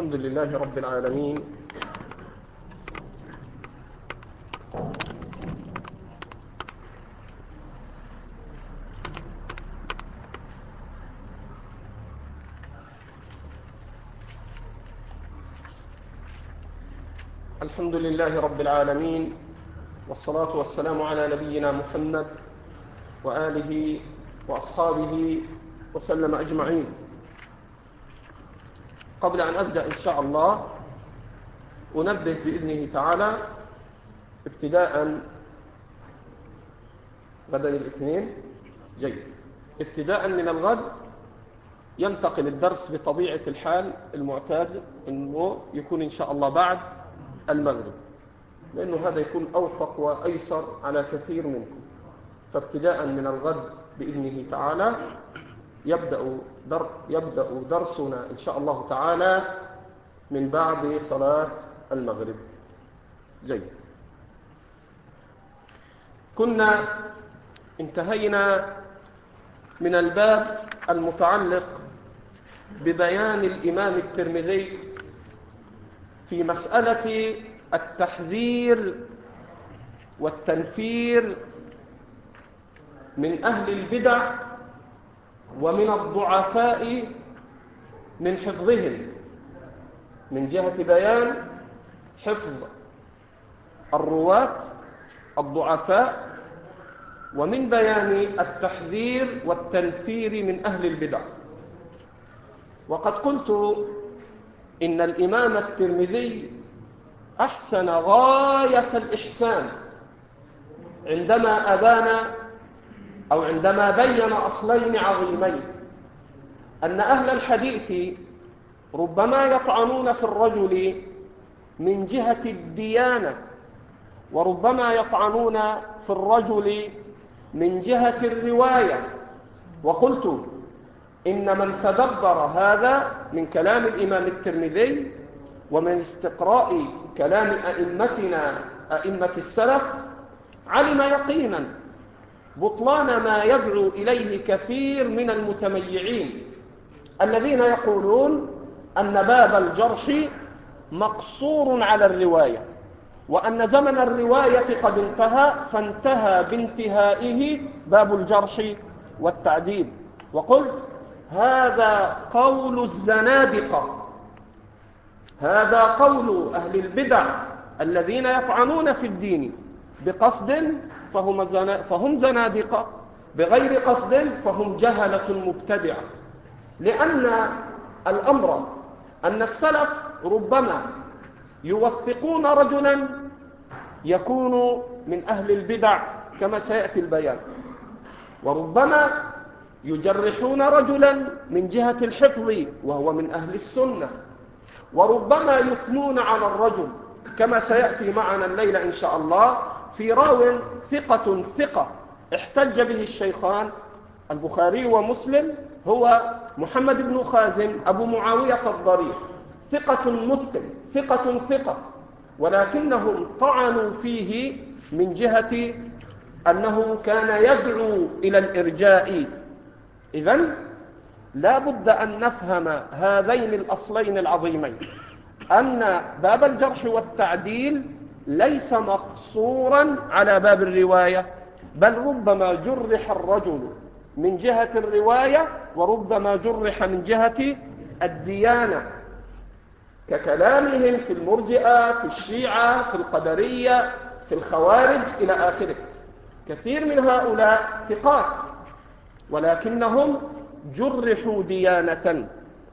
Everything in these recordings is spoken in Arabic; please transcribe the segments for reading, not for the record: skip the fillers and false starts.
الحمد لله رب العالمين، الحمد لله رب العالمين، والصلاة والسلام على نبينا محمد وآله وأصحابه وسلم أجمعين. قبل أن أبدأ إن شاء الله أنبه بإذنه تعالى ابتداء غدا الاثنين ابتداء من الغد ينتقل الدرس بطبيعة الحال المعتاد أنه يكون إن شاء الله بعد المغرب، لأنه هذا يكون أوفق وأيسر على كثير منكم. فابتداء من الغد بإذنه تعالى يبدأ درسنا إن شاء الله تعالى من بعد صلاة المغرب. جيد. كنا انتهينا من الباب المتعلق ببيان الإمام الترمذي في مسألة التحذير والتنفير من أهل البدع ومن الضعفاء من حفظهم، من جهة بيان حفظ الرواة الضعفاء، ومن بيان التحذير والتنفير من أهل البدع. وقد قلت إن الإمام الترمذي أحسن غاية الإحسان عندما بين أصلين عظيمين، أن أهل الحديث ربما يطعنون في الرجل من جهة الديانة، وربما يطعنون في الرجل من جهة الرواية. وقلت إن من تدبر هذا من كلام الإمام الترمذي ومن استقراء كلام أئمة السلف علم يقينا بطلان ما يدعو إليه كثير من المتميعين الذين يقولون أن باب الجرح مقصور على الرواية، وأن زمن الرواية قد انتهى، فانتهى بانتهائه باب الجرح والتعديل. وقلت هذا قول الزنادقة، هذا قول أهل البدع الذين يطعنون في الدين بقصد فهم زنادقة، بغير قصد فهم جهلة مبتدعة. لأن الأمر أن السلف ربما يوثقون رجلا يكون من أهل البدع كما سيأتي البيان، وربما يجرحون رجلا من جهة الحفظ وهو من أهل السنة، وربما يثنون على الرجل كما سيأتي معنا الليلة إن شاء الله في راو ثقة احتج به الشيخان البخاري ومسلم، هو محمد بن خازم أبو معاوية الضرير، ثقة متقن، ثقة، ولكنهم طعنوا فيه من جهة أنه كان يدعو إلى الإرجاء. إذن لا بد أن نفهم هذين الأصلين العظيمين، أن باب الجرح والتعديل ليس مقصورا على باب الرواية، بل ربما جرح الرجل من جهة الرواية وربما جرح من جهة الديانة، ككلامهم في المرجئة، في الشيعة، في القدرية، في الخوارج إلى آخره. كثير من هؤلاء ثقات ولكنهم جرحوا ديانة.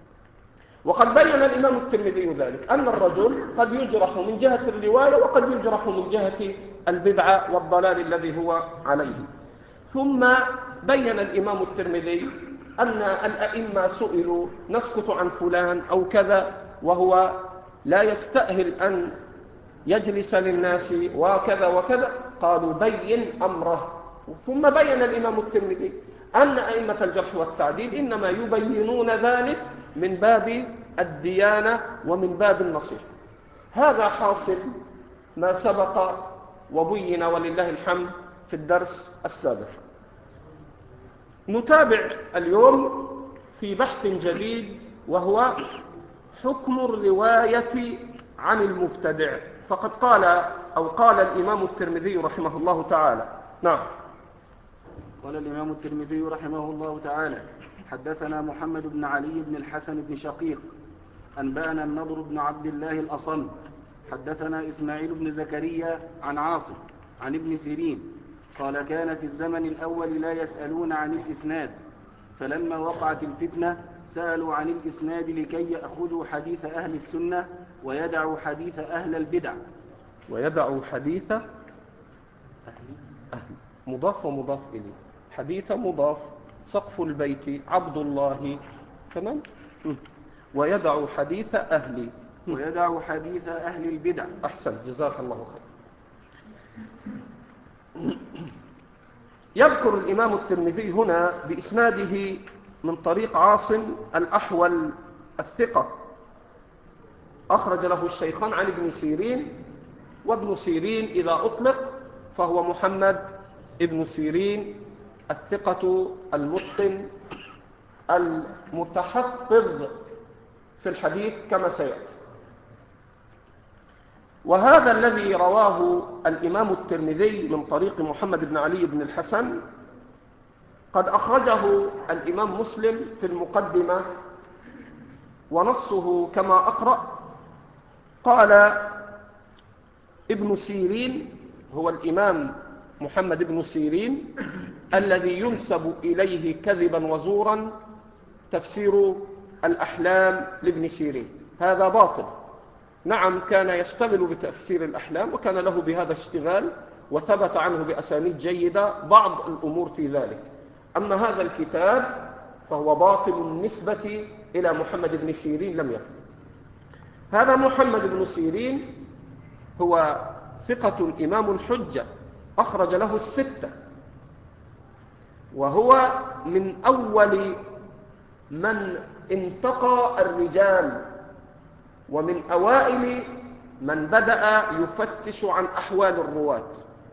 وقد بين الإمام الترمذي ذلك، أن الرجل قد يجرح من جهة الرواية وقد يجرح من جهة البدعة والضلال الذي هو عليه. ثم بين الإمام الترمذي أن الأئمة سئلوا نسكت عن فلان أو كذا وهو لا يستأهل أن يجلس للناس وكذا وكذا، قالوا بين أمره. ثم بين الإمام الترمذي أن أئمة الجرح والتعديل إنما يبينون ذلك من باب الديانة ومن باب النصيحة. هذا حاصل ما سبق وبين ولله الحمد في الدرس السابق. نتابع اليوم في بحث جديد، وهو حكم الرواية عن المبتدع. فقد قال الإمام الترمذي رحمه الله تعالى. نعم. قال الإمام الترمذي رحمه الله تعالى: حدثنا محمد بن علي بن الحسن بن شقيق أنبأنا النضر بن عبد الله الأصم حدثنا إسماعيل بن زكريا عن عاصم عن ابن سيرين قال: كان في الزمن الأول لا يسألون عن الإسناد، فلما وقعت الفتنة سألوا عن الإسناد لكي يأخذوا حديث أهل السنة ويدعوا حديث أهل البدع. ويدعوا حديث أهل مضاف ومضاف إليه. حديث مضاف، سقف البيت عبد الله. تمام. ويدعوا حديث أهل البدع. أحسن، جزاك الله خير. يذكر الإمام الترمذي هنا بإسناده من طريق عاصم الأحول الثقة، أخرج له الشيخان عن ابن سيرين، وابن سيرين إذا أطلق فهو محمد ابن سيرين الثقة المتقن المتحفظ في الحديث كما سيأتي. وهذا الذي رواه الإمام الترمذي من طريق محمد بن علي بن الحسن قد أخرجه الإمام مسلم في المقدمة، ونصه كما أقرأ. قال ابن سيرين هو الإمام محمد بن سيرين الذي ينسب إليه كذبا وزورا تفسير الأحلام لابن سيرين. هذا باطل. نعم، كان يشتغل بتفسير الأحلام وكان له بهذا اشتغال، وثبت عنه بأسانيد جيدة بعض الأمور في ذلك. أما هذا الكتاب فهو باطل النسبة إلى محمد بن سيرين، لم يثبت. هذا محمد بن سيرين هو ثقة إمام حجة، أخرج له الستة، وهو من أول من انتقى الرجال، ومن أوائل من بدأ يفتش عن أحوال الرواة.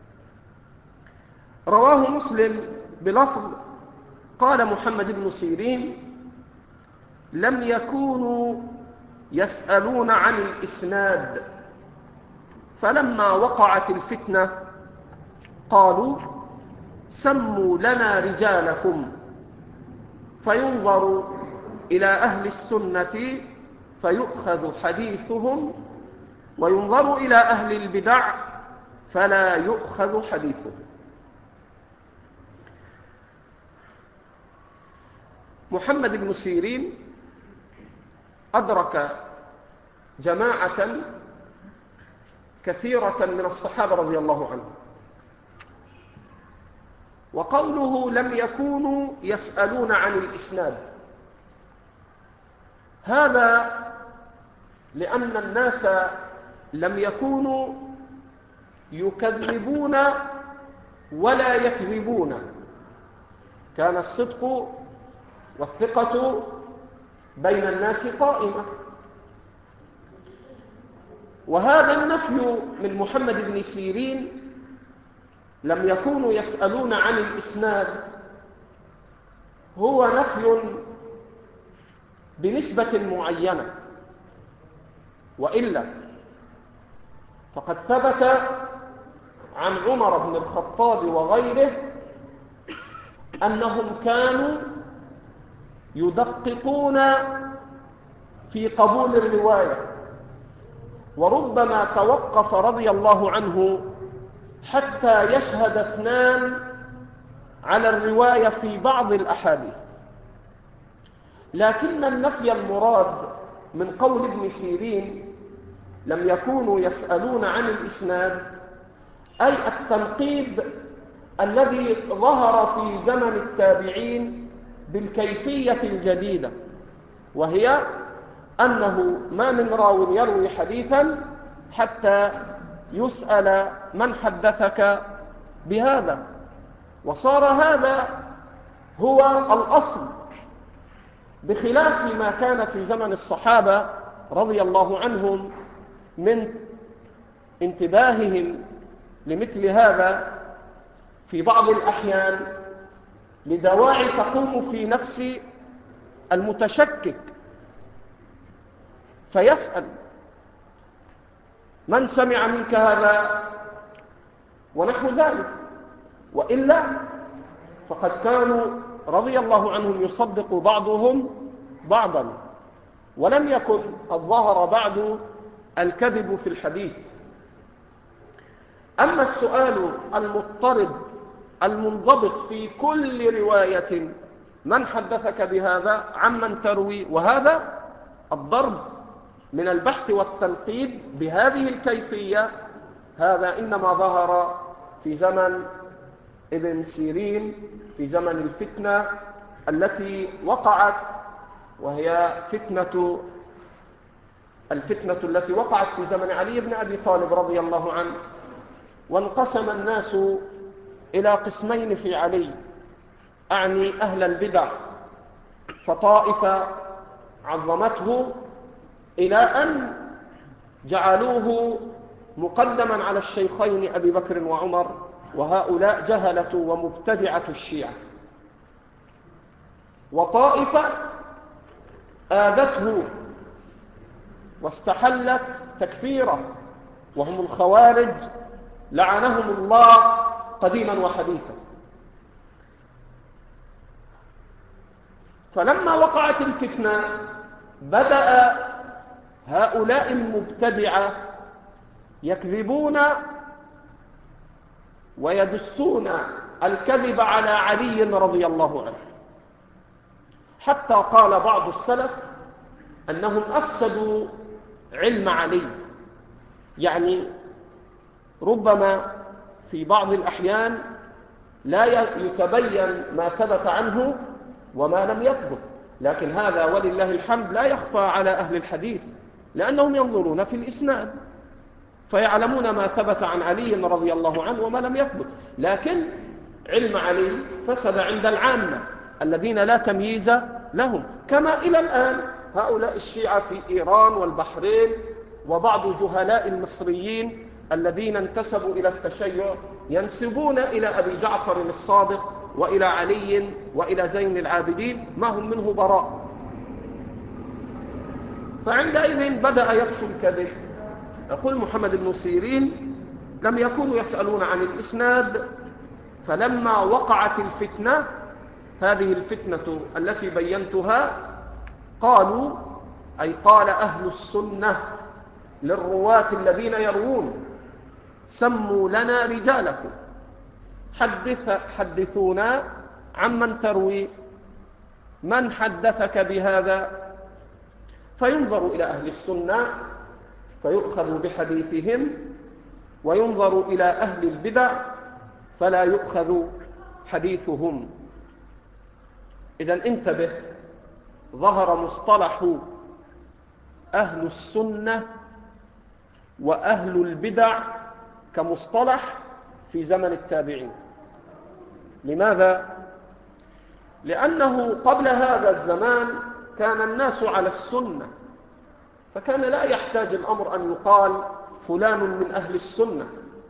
رواه مسلم بلفظ: قال محمد بن سيرين: لم يكونوا يسألون عن الإسناد، فلما وقعت الفتنة قالوا: سموا لنا رجالكم، فينظر إلى أهل السنة فيؤخذ حديثهم، وينظر إلى أهل البدع فلا يؤخذ حديثهم. محمد بن سيرين أدرك جماعة كثيرة من الصحابة رضي الله عنهم. وقوله لم يكونوا يسألون عن الإسناد، هذا لأن الناس لم يكونوا يكذبون ولا يكذبون، كان الصدق والثقة بين الناس قائمة. وهذا النفي من محمد بن سيرين، لم يكونوا يسألون عن الإسناد، هو نفي بنسبة معينة، وإلا فقد ثبت عن عمر بن الخطاب وغيره أنهم كانوا يدققون في قبول الرواية، وربما توقف رضي الله عنه حتى يشهد اثنان على الرواية في بعض الأحاديث. لكن النفي المراد من قول ابن سيرين لم يكونوا يسألون عن الإسناد، أي التنقيب الذي ظهر في زمن التابعين بالكيفية الجديدة، وهي أنه ما من راو يروي حديثا حتى يسأل من حدثك بهذا، وصار هذا هو الأصل، بخلاف ما كان في زمن الصحابة رضي الله عنهم من انتباههم لمثل هذا في بعض الأحيان لدواعي تقوم في نفس المتشكك، فيسأل: من سمع منك هذا ونحو ذلك؟ وإلا فقد كانوا رضي الله عنهم يصدق بعضهم بعضا، ولم يكن قد ظهر بعد الكذب في الحديث. أما السؤال المضطرد المنضبط في كل رواية: من حدثك بهذا؟ عمن تروي؟ وهذا الضرب من البحث والتنقيب بهذه الكيفية هذا إنما ظهر في زمن ابن سيرين، في زمن الفتنة التي وقعت، وهي الفتنة التي وقعت في زمن علي بن أبي طالب رضي الله عنه. وانقسم الناس إلى قسمين في علي، أعني أهل البدع، فطائفة عظمته إلى أن جعلوه مقدما على الشيخين أبي بكر وعمر، وهؤلاء جهلة ومبتدعة الشيعة. وطائفة آذته واستحلت تكفيره، وهم الخوارج لعنهم الله قديما وحديثا. فلما وقعت الفتنة بدأ هؤلاء المبتدعة يكذبون ويدسون الكذب على علي رضي الله عنه، حتى قال بعض السلف أنهم أفسدوا علم علي. يعني ربما في بعض الأحيان لا يتبين ما ثبت عنه وما لم يثبت، لكن هذا ولله الحمد لا يخفى على أهل الحديث، لأنهم ينظرون في الإسناد فيعلمون ما ثبت عن علي رضي الله عنه وما لم يثبت. لكن علم علي فسد عند العامة الذين لا تمييز لهم، كما إلى الآن هؤلاء الشيعة في إيران والبحرين وبعض جهلاء المصريين الذين انتسبوا إلى التشيع ينسبون إلى أبي جعفر الصادق وإلى علي وإلى زين العابدين ما هم منه براء. فعندئذ بدأ يفشو الكذب. يقول محمد بن سيرين: لم يكونوا يسألون عن الإسناد، فلما وقعت الفتنة، هذه الفتنة التي بينتها، قالوا، أي قال أهل السنة للرواة الذين يروون: سموا لنا رجالكم، حدثونا عمن تروي، من حدثك بهذا؟ فينظر إلى أهل السنة فيؤخذ بحديثهم، وينظر إلى أهل البدع فلا يؤخذ حديثهم. إذن انتبه، ظهر مصطلح أهل السنة وأهل البدع كمصطلح في زمن التابعين. لماذا؟ لأنه قبل هذا الزمان كان الناس على السنة، فكان لا يحتاج الأمر أن يقال فلان من أهل السنة.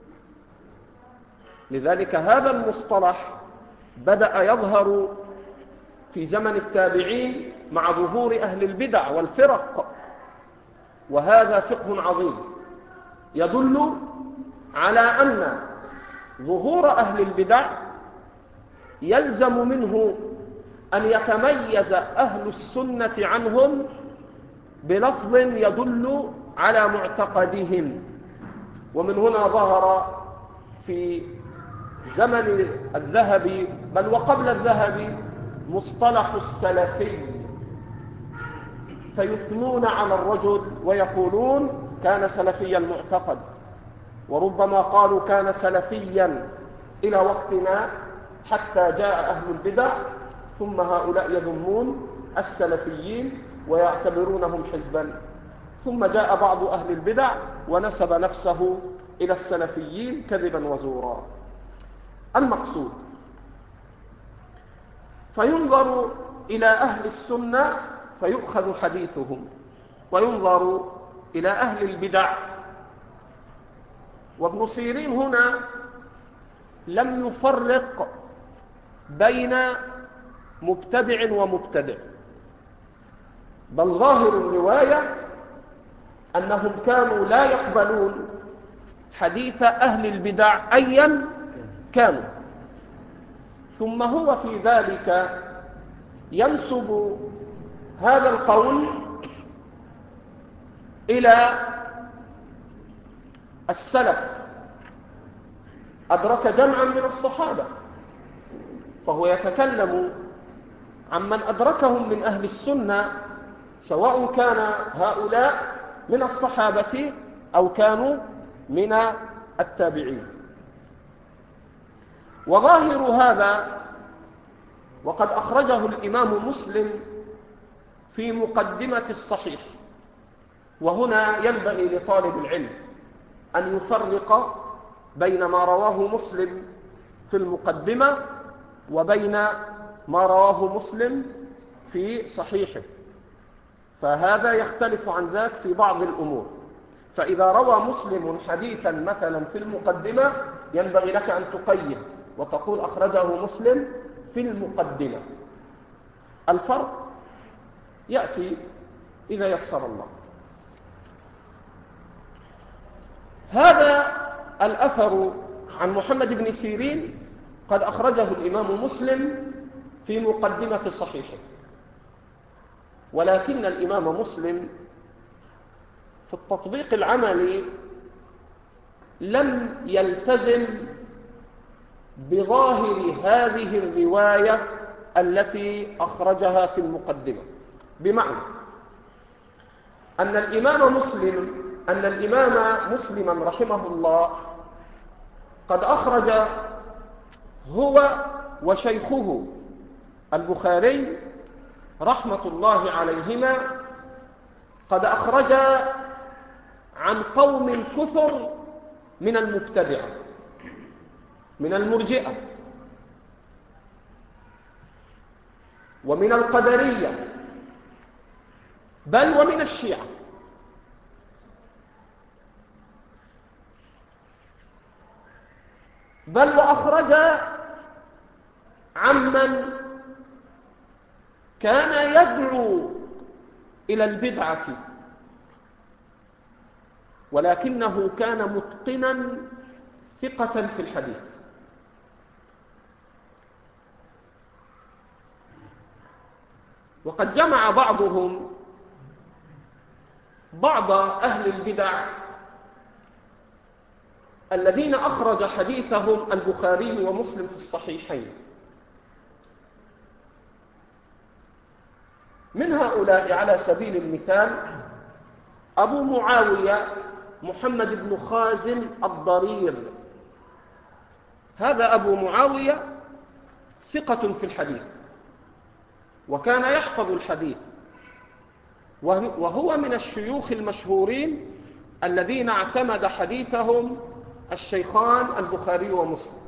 لذلك هذا المصطلح بدأ يظهر في زمن التابعين مع ظهور أهل البدع والفرق، وهذا فقه عظيم يدل على أن ظهور أهل البدع يلزم منه أن يتميز أهل السنة عنهم بلفظ يدل على معتقدهم. ومن هنا ظهر في زمن الذهبي بل وقبل الذهبي مصطلح السلفي، فيثنون على الرجل ويقولون كان سلفي المعتقد، وربما قالوا كان سلفيا إلى وقتنا حتى جاء أهل البدع، ثم هؤلاء يذمون السلفيين ويعتبرونهم حزبا، ثم جاء بعض أهل البدع ونسب نفسه إلى السلفيين كذبا وزورا. المقصود فينظر إلى أهل السنة فيؤخذ حديثهم، وينظر إلى أهل البدع. وابن سيرين هنا لم يفرق بين مبتدع ومبتدع، بل ظاهر الرواية أنهم كانوا لا يقبلون حديث أهل البدع أيا كانوا، ثم هو في ذلك ينسب هذا القول إلى السلف، أدرك جمعا من الصحابة، فهو يتكلم عمن أدركهم من أهل السنة، سواء كان هؤلاء من الصحابة أو كانوا من التابعين. وظاهر هذا وقد أخرجه الإمام مسلم في مقدمة الصحيح، وهنا ينبغي لطالب العلم أن يفرق بين ما رواه مسلم في المقدمة وبين ما رواه مسلم في صحيحه، فهذا يختلف عن ذاك في بعض الأمور. فإذا روى مسلم حديثا مثلا في المقدمة ينبغي لك أن تقيد وتقول أخرجه مسلم في المقدمة. الفرق يأتي إذا يسر الله. هذا الأثر عن محمد بن سيرين قد أخرجه الإمام مسلم في مقدمة صحيحه، ولكن الإمام مسلم في التطبيق العملي لم يلتزم بظاهر هذه الرواية التي أخرجها في المقدمة، بمعنى أن الإمام مسلما رحمه الله قد أخرج هو وشيخه البخاري رحمة الله عليهما، قد أخرج عن قوم كثر من المبتدعة، من المرجئة ومن القدرية، بل ومن الشيعة. بل وأخرج عمن كان يدعو إلى البدعة ولكنه كان متقنا ثقة في الحديث. وقد جمع بعضهم بعض أهل البدع الذين أخرج حديثهم البخاري ومسلم في الصحيحين. من هؤلاء على سبيل المثال أبو معاوية محمد بن خازن الضرير. هذا أبو معاوية ثقة في الحديث وكان يحفظ الحديث، وهو من الشيوخ المشهورين الذين اعتمد حديثهم الشيخان البخاري ومسلم.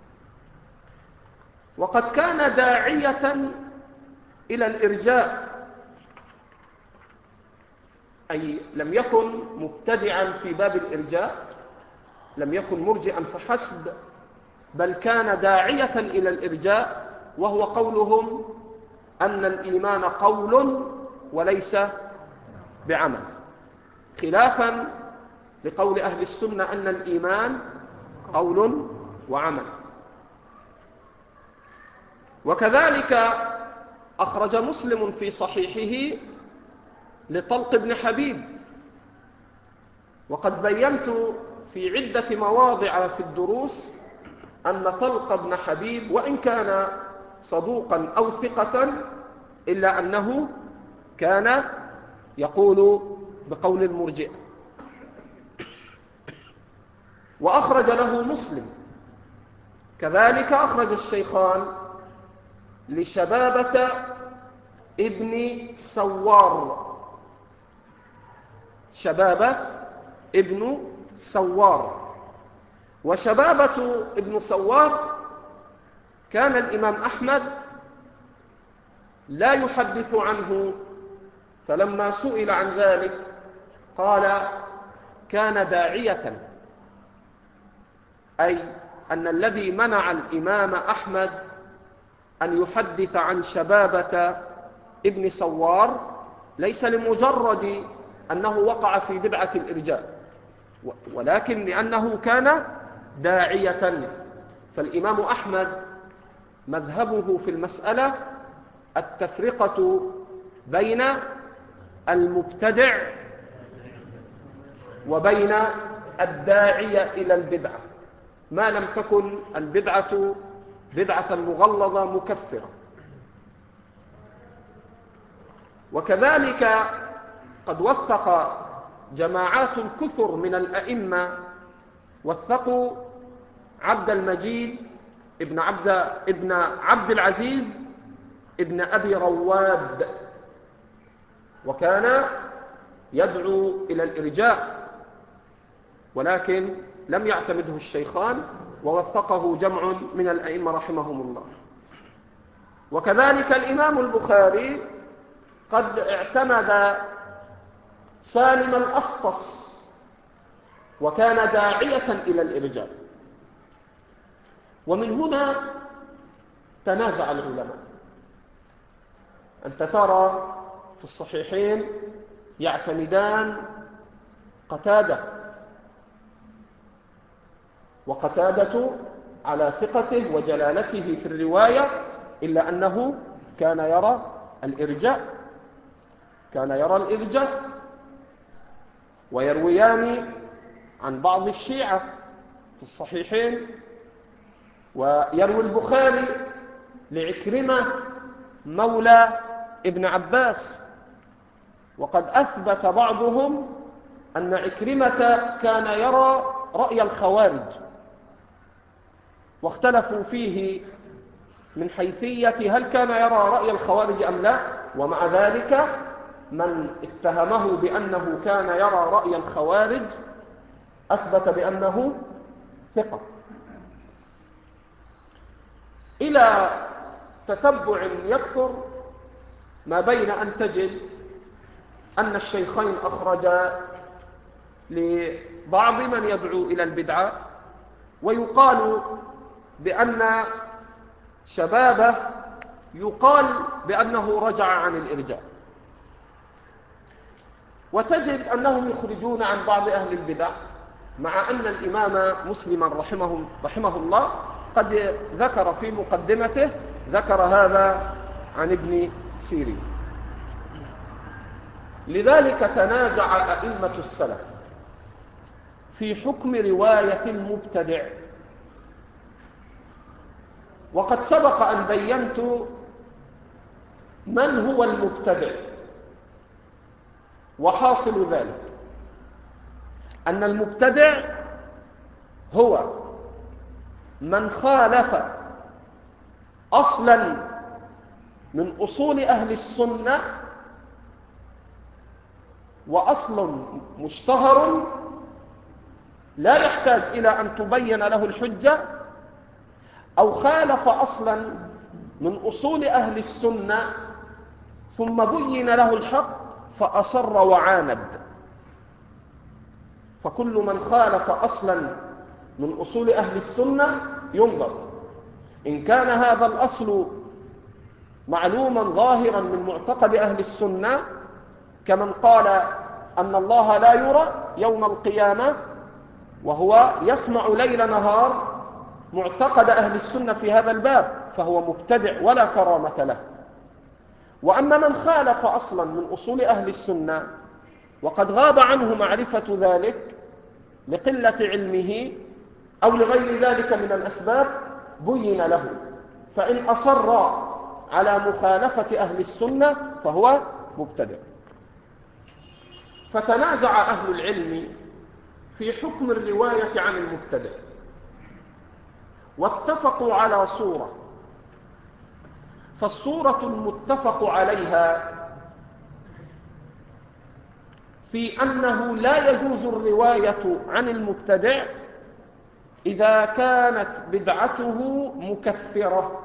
وقد كان داعية إلى الإرجاء، أي لم يكن مبتدعا في باب الإرجاء، لم يكن مرجئا فحسب، بل كان داعية إلى الإرجاء، وهو قولهم أن الإيمان قول وليس بعمل، خلافا لقول أهل السنة أن الإيمان قول وعمل. وكذلك أخرج مسلم في صحيحه لطلق بن حبيب، وقد بينت في عدة مواضع في الدروس أن طلق بن حبيب وإن كان صدوقا أو ثقة إلا أنه كان يقول بقول المرجئة. وأخرج له مسلم، كذلك أخرج الشيخان لشبابة ابن سوار، شبابة ابن سوار. وشبابة ابن سوار كان الإمام أحمد لا يحدث عنه، فلما سئل عن ذلك قال كان داعية، أي أن الذي منع الإمام أحمد أن يحدث عن شبابة ابن سوار ليس لمجرد أنه وقع في بدعة الإرجاء، ولكن لأنه كان داعية. فالإمام أحمد مذهبه في المسألة التفرقة بين المبتدع وبين الداعية إلى البدعة، ما لم تكن البدعة بدعة مغلظة مكفرة. وكذلك قد وثق جماعات كثر من الأئمة، وثقوا عبد المجيد ابن عبد العزيز ابن أبي رواد، وكان يدعو إلى الإرجاء، ولكن لم يعتمده الشيخان، ووثقه جمع من الأئمة رحمهم الله. وكذلك الإمام البخاري قد اعتمد سالم الأفطس، وكان داعية إلى الإرجاء. ومن هنا تنازع العلماء. أنت ترى في الصحيحين يعتمدان قتادة، وقتادة على ثقته وجلالته في الرواية، إلا أنه كان يرى الإرجاء، ويرويان عن بعض الشيعة في الصحيحين. ويروي البخاري لعكرمة مولى ابن عباس، وقد أثبت بعضهم أن عكرمة كان يرى رأي الخوارج، واختلفوا فيه من حيثية هل كان يرى رأي الخوارج أم لا. ومع ذلك من اتهمه بأنه كان يرى رأي الخوارج أثبت بأنه ثقة. إلى تتبع يكثر ما بين أن تجد أن الشيخين أخرجا لبعض من يدعو إلى البدعة، ويقال بأن شبابه يقال بأنه رجع عن الإرجاء، وتجد أنهم يخرجون عن بعض أهل البدع، مع أن الإمام مسلم رحمه الله قد ذكر في مقدمته ذكر هذا عن ابن سيرين. لذلك تنازع أئمة السلف في حكم رواية المبتدع. وقد سبق أن بينت من هو المبتدع، وحاصل ذلك أن المبتدع هو من خالف أصلا من أصول أهل السنة، وأصل مشتهر لا يحتاج إلى أن تبين له الحجة، أو خالف أصلا من أصول أهل السنة ثم بين له الحق فأصر وعاند. فكل من خالف أصلا من أصول أهل السنة ينظر إن كان هذا الأصل معلوما ظاهرا من معتقد أهل السنة، كمن قال أن الله لا يرى يوم القيامة وهو يسمع ليل نهار، معتقد أهل السنة في هذا الباب، فهو مبتدع ولا كرامة له. وأما من خالف أصلا من أصول أهل السنة وقد غاب عنه معرفة ذلك لقلة علمه أو لغير ذلك من الأسباب، بين له، فإن أصر على مخالفة أهل السنة فهو مبتدع. فتنازع أهل العلم في حكم الرواية عن المبتدع، واتفقوا على صورة. فالصورة المتفق عليها في أنه لا يجوز الرواية عن المبتدع إذا كانت بدعته مكفرة،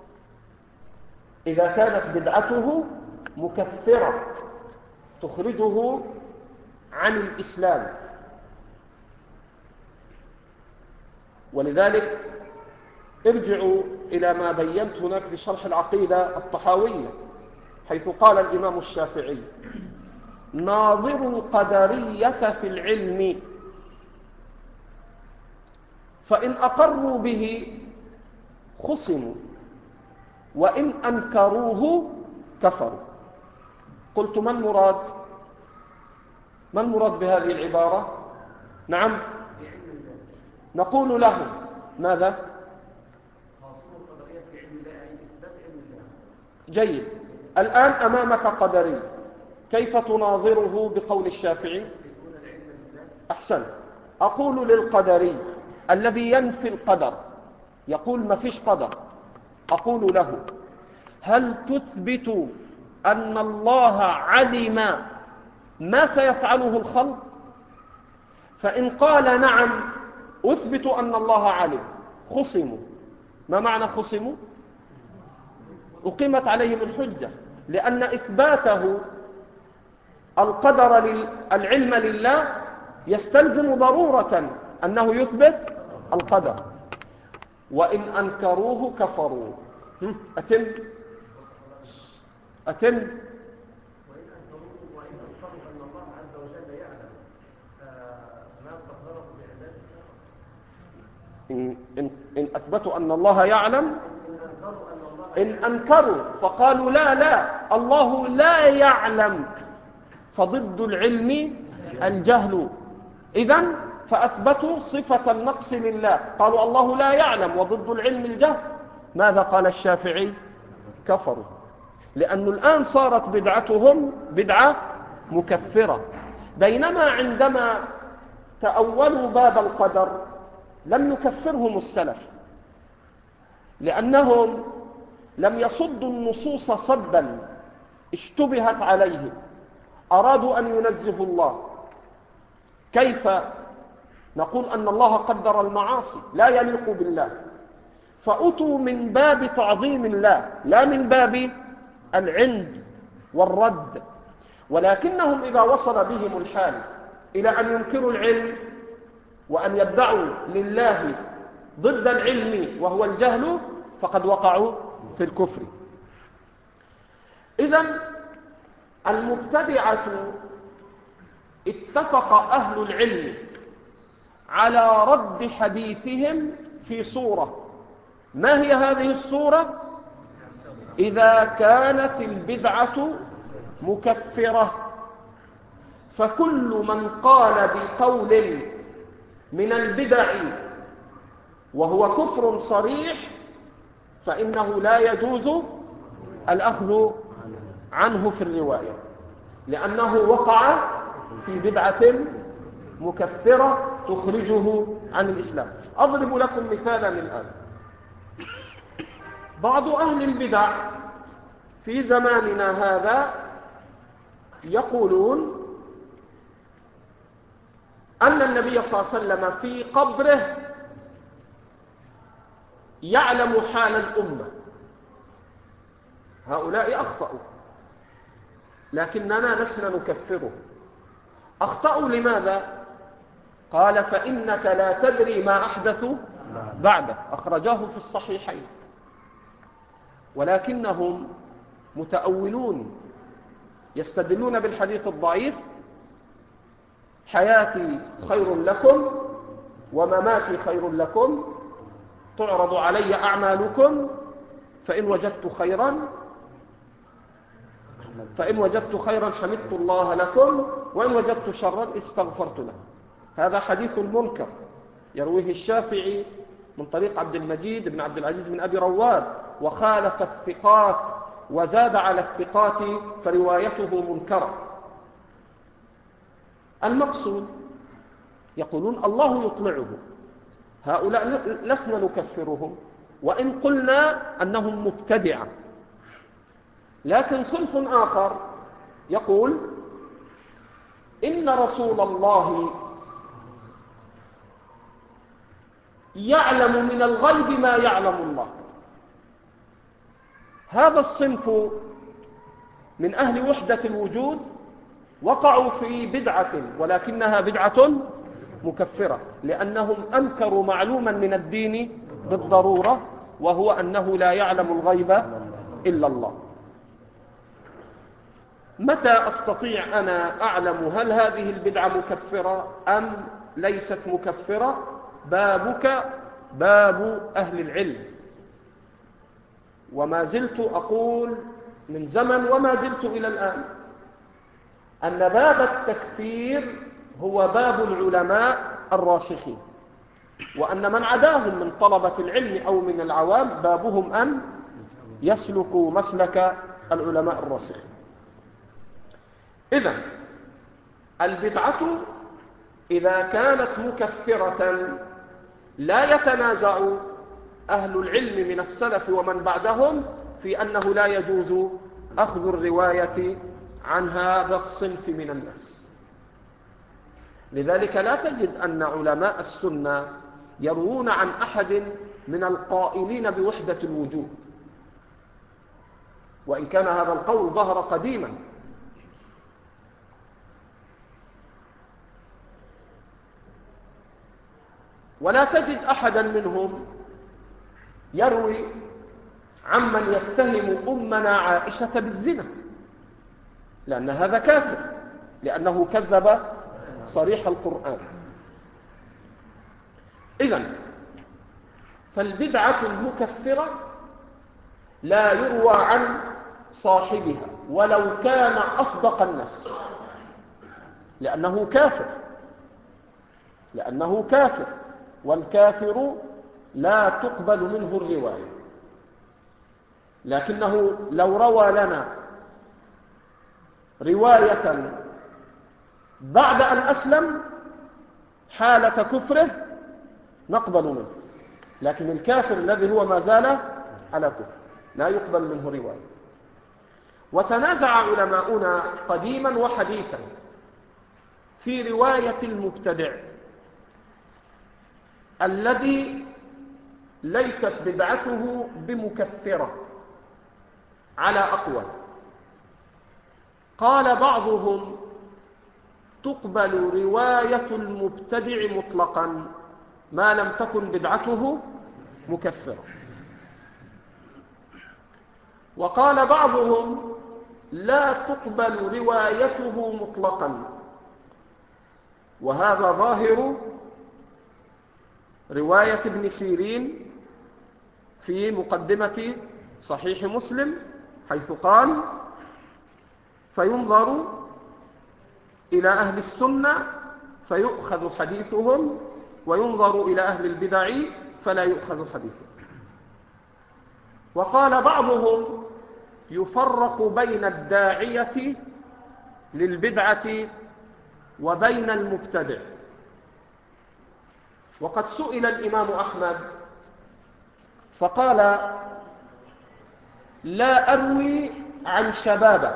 إذا كانت بدعته مكفرة تخرجه عن الإسلام. ولذلك ارجعوا إلى ما بينت هناك في شرح العقيدة الطحاوية، حيث قال الإمام الشافعي: ناظروا القدرية في العلم، فإن أقروا به خصموا، وإن أنكروه كفروا. قلت ما المراد؟ ما المراد بهذه العبارة؟ نعم، نقول لهم ماذا؟ جيد. الآن أمامك قدري، كيف تناظره بقول الشافعي؟ أحسن. أقول للقدري الذي ينفي القدر، يقول ما فيش قدر، أقول له هل تثبت أن الله علم ما سيفعله الخلق؟ فإن قال نعم أثبت أن الله علم، خصموا. ما معنى خصموا؟ أقيمت عليهم الحجة، لأن إثباته القدر العلم لله يستلزم ضرورة أنه يثبت القدر. وإن أنكروه كفروا. أتم. وإن أنكروا أن الله عز وجل يعلم ما قدره بعباده. إن أثبتوا أن الله يعلم، إن أنكروا فقالوا لا الله لا يعلم، فضد العلم الجهل. إذن فأثبتوا صفة النقص لله، قالوا الله لا يعلم وضد العلم الجهل. ماذا قال الشافعي؟ كفروا، لأنه الآن صارت بدعتهم بدعة مكفرة. بينما عندما تأولوا باب القدر لم يكفرهم السلف، لأنهم لم يصدوا النصوص صدا اشتبهت عليهم، أرادوا أن ينزهوا الله. كيف نقول أن الله قدر المعاصي؟ لا يليق بالله. فأتوا من باب تعظيم الله لا من باب العند والرد. ولكنهم إذا وصل بهم الحال إلى أن ينكروا العلم وأن يدعوا لله ضد العلم وهو الجهل، فقد وقعوا في الكفر. إذن المبتدعة اتفق أهل العلم على رد حديثهم في صورة. ما هي هذه الصورة؟ إذا كانت البدعة مكفرة، فكل من قال بقول من البدع وهو كفر صريح فإنه لا يجوز الأخذ عنه في الرواية، لأنه وقع في بدعة مكفرة تخرجه عن الإسلام. أضرب لكم مثالا الآن. بعض أهل البدع في زماننا هذا يقولون أن النبي صلى الله عليه وسلم في قبره يعلم حال الأمة. هؤلاء أخطأوا، لكننا لسنا نكفره. أخطأوا لماذا؟ قال فإنك لا تدري ما أحدثوا بعدك، أخرجاه في الصحيحين. ولكنهم متأولون، يستدلون بالحديث الضعيف: حياتي خير لكم ومماتي خير لكم، تعرض علي أعمالكم فإن وجدت خيرا حمدت الله لكم، وإن وجدت شرا استغفرت لكم. هذا حديث منكر يرويه الشافعي من طريق عبد المجيد بن عبد العزيز بن أبي رواد، وخالف الثقات وزاد على الثقات فروايته منكرة. المقصود يقولون الله يطلعه. هؤلاء لسنا نكفرهم وإن قلنا أنهم مبتدعة. لكن صنف آخر يقول إن رسول الله يعلم من الغيب ما يعلم الله. هذا الصنف من أهل وحدة الوجود وقعوا في بدعة، ولكنها بدعة مكفرة، لأنهم أنكروا معلوما من الدين بالضرورة، وهو أنه لا يعلم الغيب إلا الله. متى أستطيع أنا أعلم هل هذه البدعة مكفرة أم ليست مكفرة؟ بابك باب أهل العلم. وما زلت أقول من زمن وما زلت إلى الآن أن باب التكفير هو باب العلماء الراسخين، وأن من عداهم من طلبة العلم أو من العوام بابهم أن يسلكوا مسلك العلماء الراسخين. إذن البدعة إذا كانت مكفرة لا يتنازع أهل العلم من السلف ومن بعدهم في أنه لا يجوز أخذ الرواية عن هذا الصنف من الناس. لذلك لا تجد أن علماء السنة يروون عن أحد من القائلين بوحدة الوجود، وإن كان هذا القول ظهر قديما. ولا تجد أحدا منهم يروي عمن يتهم أمنا عائشة بالزنا، لأن هذا كافر، لأنه كذب صريح القرآن. إذن فالبدعة المكفرة لا يروى عن صاحبها ولو كان أصدق الناس، لأنه كافر، والكافر لا تقبل منه الرواية. لكنه لو روى لنا رواية بعد أن أسلم حالة كفره نقبل منه، لكن الكافر الذي هو ما زال على كفر لا يقبل منه رواية. وتنازع علماؤنا قديما وحديثا في رواية المبتدع الذي ليست بدعته بمكفرة على أقوال. قال بعضهم تقبل رواية المبتدع مطلقا ما لم تكن بدعته مكفرة، وقال بعضهم لا تقبل روايته مطلقا. وهذا ظاهر رواية ابن سيرين في مقدمة صحيح مسلم، حيث قال فينظر إلى أهل السنة فيؤخذ حديثهم وينظر إلى أهل البدع فلا يؤخذ حديثهم. وقال بعضهم يفرق بين الداعية للبدعة وبين المبتدع. وقد سئل الإمام أحمد فقال لا أروي عن شبابه،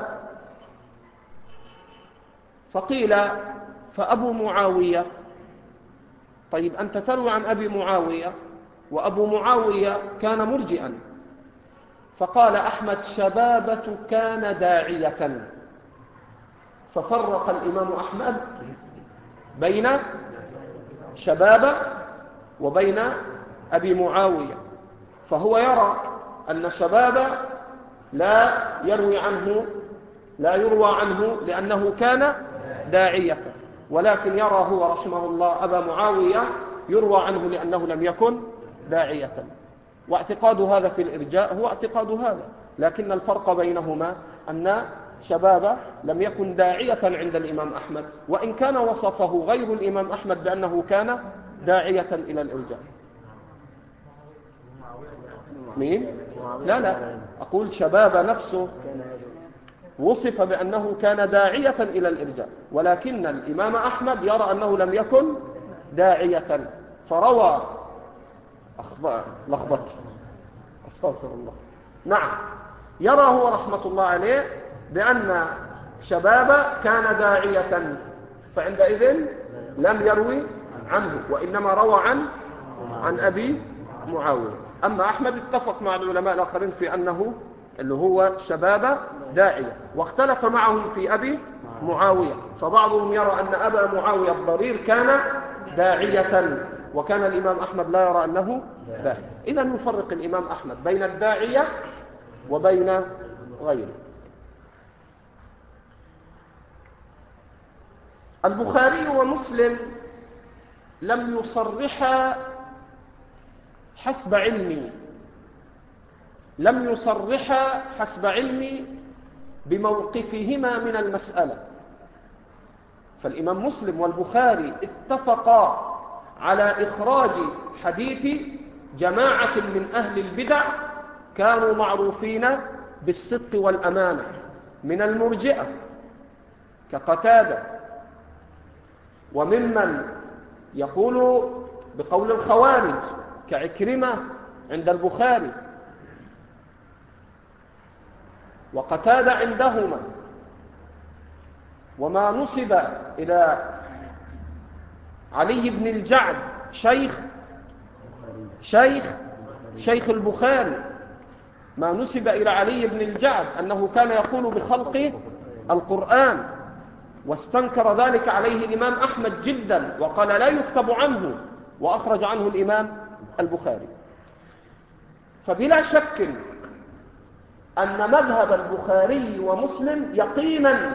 فقيل فأبو معاوية؟ طيب أنت تروي عن أبي معاوية وأبو معاوية كان مرجئا. فقال أحمد شبابة كان داعية. ففرق الإمام أحمد بين شبابة وبين أبي معاوية، فهو يرى أن شبابة لا يروى عنه لأنه كان داعية، ولكن يرى هو رحمه الله أبا معاوية يروى عنه لأنه لم يكن داعية. واعتقاد هذا في الإرجاء هو اعتقاد هذا، لكن الفرق بينهما أن شبابة لم يكن داعية عند الإمام أحمد، وإن كان وصفه غير الإمام أحمد بأنه كان داعية إلى الإرجاء. مين؟ لا أقول شبابة نفسه وصف بأنه كان داعية إلى الإرجاء، ولكن الإمام أحمد يرى أنه لم يكن داعية، فروى لخبط استغفر الله. نعم، يرى هو رحمة الله عليه بأن شبابة كان داعية، فعندئذ لم يروي عنه وإنما روى عن أبي معاوية. أما أحمد اتفق مع العلماء الآخرين في أنه اللي هو شبابة داعية، واختلف معهم في أبي معاوية، فبعضهم يرى أن أبا معاوية الضرير كان داعية، وكان الإمام أحمد لا يرى أنه داعية. إذن يفرق الإمام أحمد بين الداعية وبين غيره. البخاري ومسلم لم يصرحا حسب علمي بموقفهما من المسألة. فالإمام مسلم والبخاري اتفقا على إخراج حديث جماعة من أهل البدع كانوا معروفين بالصدق والأمانة من المرجئة كقتادة، وممن يقول بقول الخوارج كعكرمة عند البخاري وقتادة عندهما، وما نسب إلى علي بن الجعد شيخ البخاري، ما نسب إلى علي بن الجعد أنه كان يقول بخلق القرآن، واستنكر ذلك عليه الإمام أحمد جدا وقال لا يكتب عنه، وأخرج عنه الإمام البخاري. فبلا شك أن مذهب البخاري ومسلم يقينا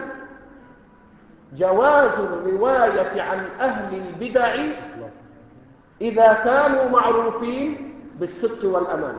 جواز الرواية عن أهل البدع إذا كانوا معروفين بالصدق والأمانة.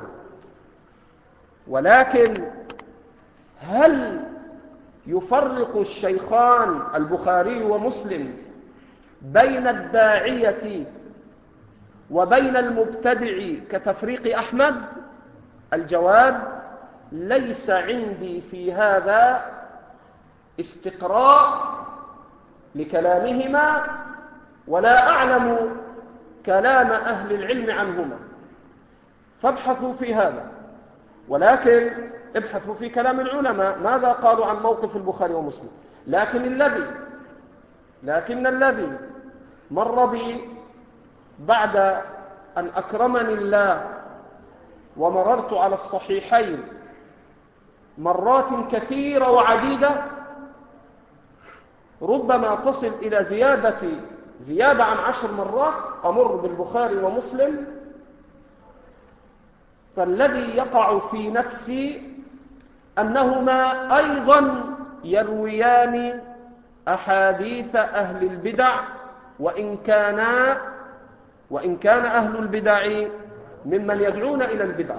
ولكن هل يفرق الشيخان البخاري ومسلم بين الداعية وبين المبتدع كتفريق أحمد؟ الجواب: ليس عندي في هذا استقراء لكلامهما، ولا أعلم كلام أهل العلم عنهما، فابحثوا في هذا. ولكن ابحثوا في كلام العلماء ماذا قالوا عن موقف البخاري ومسلم. لكن الذي مر بي بعد أن أكرمني الله ومررت على الصحيحين مرات كثيرة وعديدة، ربما تصل إلى زيادة عن 10 مرات أمر بالبخاري ومسلم، فالذي يقع في نفسي أنهما أيضا يرويان أحاديث أهل البدع، وإن كان أهل البدع ممن يدعون إلى البدع.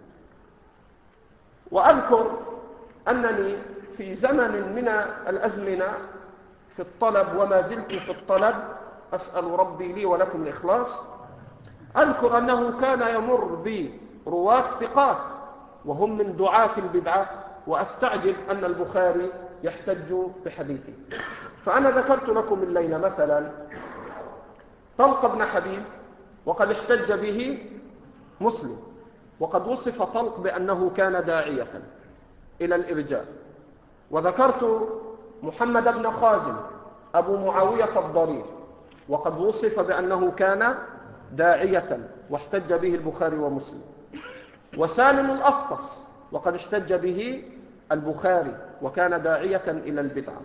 وأذكر أنني في زمن من الأزمنة في الطلب، وما زلت في الطلب، أسأل ربي لي ولكم الإخلاص، أذكر أنه كان يمر بي رواة ثقات وهم من دعاة البدعة، وأستعجب أن البخاري يحتج بحديثه. فأنا ذكرت لكم الليلة مثلا طلق بن حبيب، وقد احتج به مسلم، وقد وصف طلق بأنه كان داعية إلى الإرجاء. وذكرت محمد بن خازم أبو معاوية الضرير، وقد وصف بأنه كان داعية واحتج به البخاري ومسلم. وسالم الأفطس وقد احتج به البخاري وكان داعية إلى البدعة.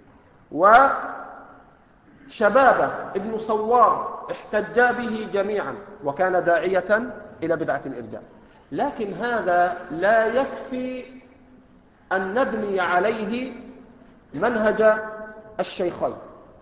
وشبابة ابن صوار احتج به جميعا وكان داعية إلى بدعة الإرجاء. لكن هذا لا يكفي أن نبني عليه منهج الشيخين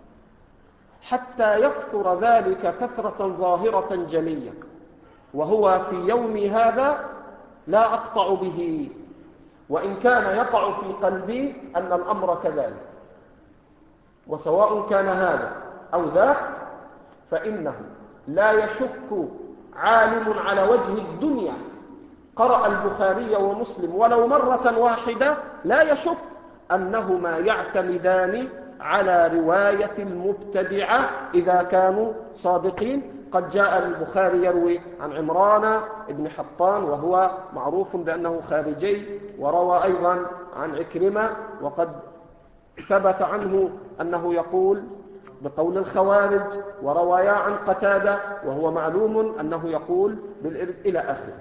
حتى يكثر ذلك كثرة ظاهرة جلية، وهو في يومي هذا لا أقطع به، وإن كان يقع في قلبي أن الأمر كذلك. وسواء كان هذا أو ذاك، فإنه لا يشك عالم على وجه الدنيا قرأ البخاري ومسلم ولو مرة واحدة، لا يشك أنهما يعتمدان على رواية المبتدعة إذا كانوا صادقين. قد جاء البخاري يروي عن عمران بن حطان وهو معروف بأنه خارجي، وروى أيضا عن عكرمة، وقد ثبت عنه أنه يقول بقول الخوارج، وروايا عن قتادة وهو معلوم أنه يقول إلى آخره.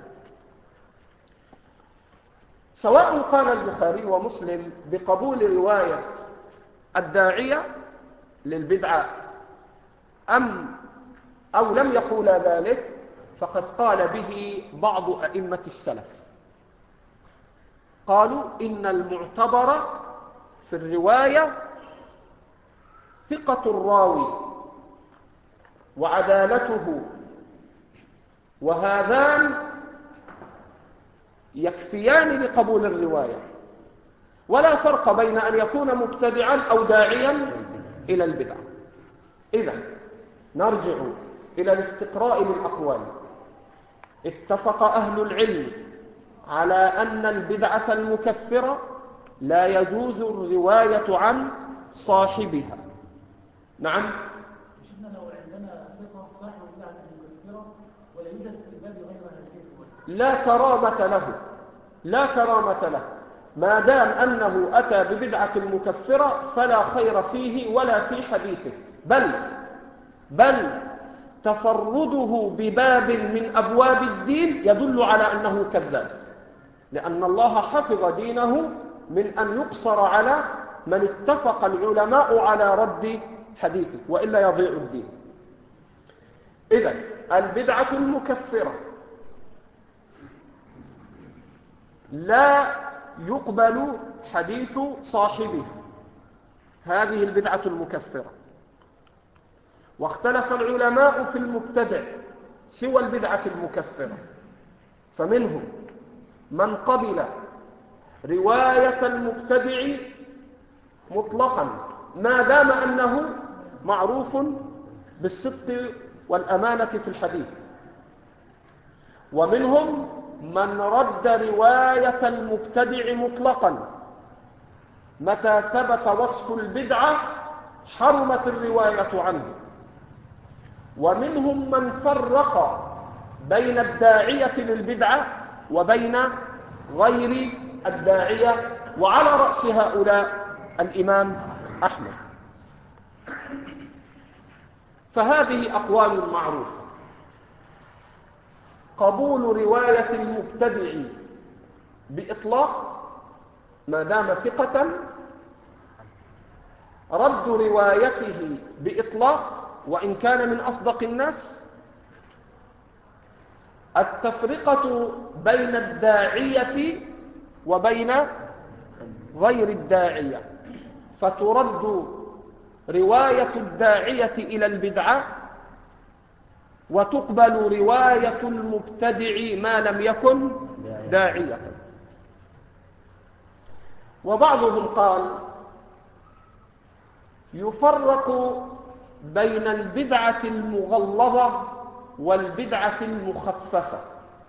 سواء قال البخاري ومسلم بقبول رواية الداعية للبدعة أو لم يقول ذلك، فقد قال به بعض أئمة السلف. قالوا إن المعتبر في الرواية ثقة الراوي وعدالته، وهذان يكفيان لقبول الرواية، ولا فرق بين أن يكون مبتدعا أو داعيا إلى البدعة. إذن نرجع إلى الاستقراء للأقوال. اتفق أهل العلم على أن البدعة المكفرة لا يجوز الرواية عن صاحبها. نعم. شفنا لو عندنا ثقة صاحب البدعة المكفرة ولا يوجد في الباب غير هذه، لا كرامة له، لا كرامة له ما دام أنه أتى ببدعة مكفرة، فلا خير فيه ولا في حديثه، بل تفرده بباب من أبواب الدين يدل على أنه كذاب، لأن الله حفظ دينه من أن يقصر على من اتفق العلماء على رد حديثه، وإلا يضيع الدين. إذن البدعة المكفرة لا يقبل حديث صاحبها، هذه البدعة المكفرة. واختلف العلماء في المبتدع سوى البدعة المكفرة، فمنهم من قبل رواية المبتدع مطلقا ما دام أنه معروف بالصدق والأمانة في الحديث، ومنهم من رد رواية المبتدع مطلقا متى ثبت وصف البدعة حرمت الرواية عنه، ومنهم من فرق بين الداعية للبدعة وبين غير الداعية، وعلى رأس هؤلاء الإمام أحمد. فهذه أقوال معروفة: قبول رواية المبتدع بإطلاق ما دام ثقة، رد روايته بإطلاق وإن كان من أصدق الناس، التفرقة بين الداعية وبين غير الداعية، فترد رواية الداعية إلى البدعة وتقبل رواية المبتدع ما لم يكن داعية. وبعضهم قال يفرق بين البدعة المغلظة والبدعة المخففة،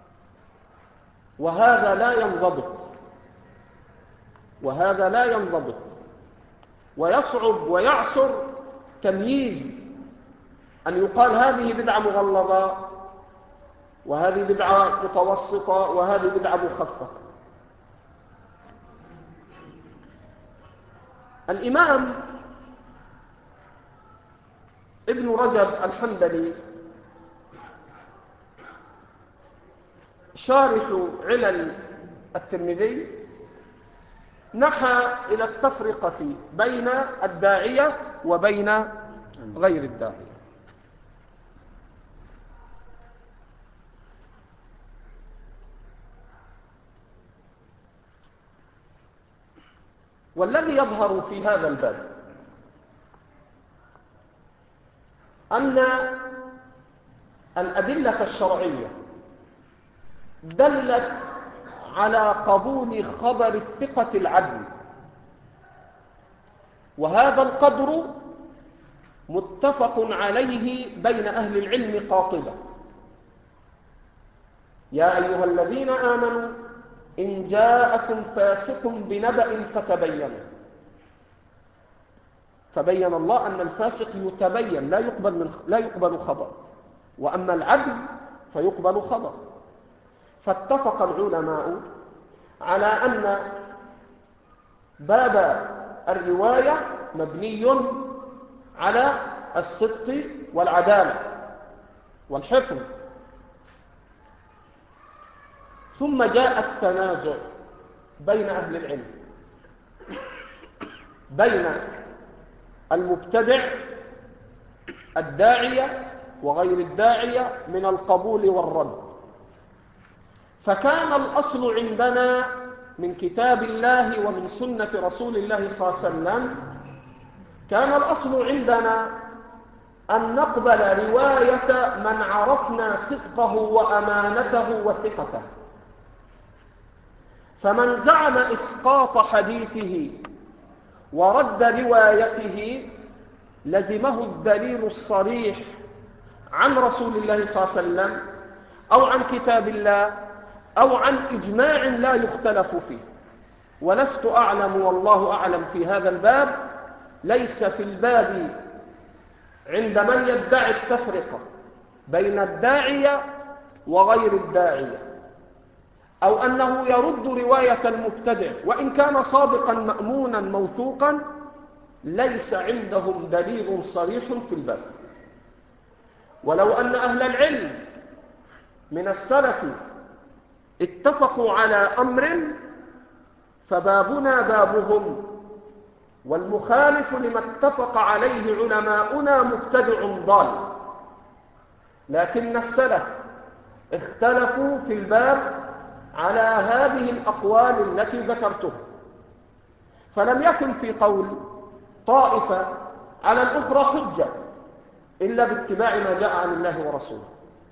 وهذا لا ينضبط، ويصعب ويعسر تمييز أن يقال هذه بدعة مغلظة وهذه بدعة متوسطة وهذه بدعة مخففة. الإمام ابن رجب الحنبلي شارح علل الترمذي نحى إلى التفرقة بين الداعية وبين غير الداعية. والذي يظهر في هذا الباب أن الأدلة الشرعية دلت على قبول خبر الثقة العدل، وهذا القدر متفق عليه بين أهل العلم قاطبة. يا أيها الذين آمنوا إن جاءكم فاسق بنبأ فتبينوا، فبين الله أن الفاسق يتبين لا يقبل خبر، وأما العدل فيقبل خبر. فاتفق العلماء على أن باب الرواية مبني على الصدق والعدالة والحفظ. ثم جاء التنازع بين أهل العلم بين المبتدع الداعية وغير الداعية من القبول والرد. فكان الأصل عندنا من كتاب الله ومن سنة رسول الله صلى الله عليه وسلم كان الأصل عندنا أن نقبل رواية من عرفنا صدقه وأمانته وثقته، فمن زعم إسقاط حديثه ورد روايته لزمه الدليل الصريح عن رسول الله صلى الله عليه وسلم أو عن كتاب الله أو عن إجماع لا يختلف فيه. ولست أعلم والله أعلم في هذا الباب، ليس في الباب عند من يدعي التفرقة بين الداعية وغير الداعية أو أنه يرد رواية المبتدع وإن كان صادقا مأمونا موثوقا، ليس عندهم دليل صريح في الباب. ولو أن أهل العلم من السلف اتفقوا على أمر فبابنا بابهم، والمخالف لما اتفق عليه علماؤنا مبتدع ضال. لكن السلف اختلفوا في الباب على هذه الأقوال التي ذكرتها، فلم يكن في قول طائفة على الأخرى حجة إلا باتباع ما جاء عن الله ورسوله.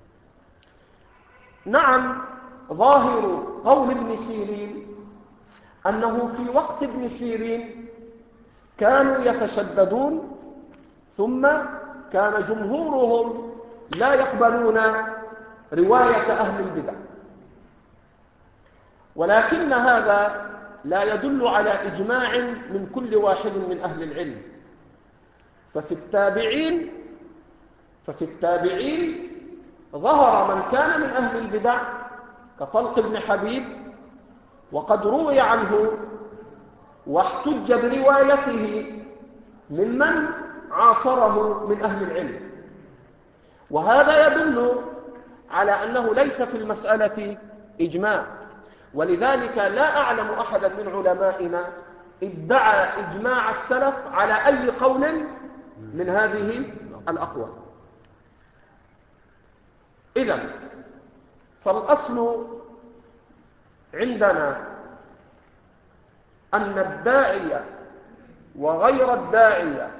نعم، ظاهر قول ابن سيرين أنه في وقت ابن سيرين كانوا يتشددون، ثم كان جمهورهم لا يقبلون رواية أهل البدع، ولكن هذا لا يدل على إجماع من كل واحد من أهل العلم. ففي التابعين ظهر من كان من أهل البدع كطلق بن حبيب، وقد روي عنه واحتج بروايته ممن عاصره من أهل العلم، وهذا يدل على أنه ليس في المسألة إجماع. ولذلك لا أعلم أحدا من علمائنا ادعى إجماع السلف على أي قول من هذه الأقوال. إذن فالأصل عندنا أن الداعية وغير الداعية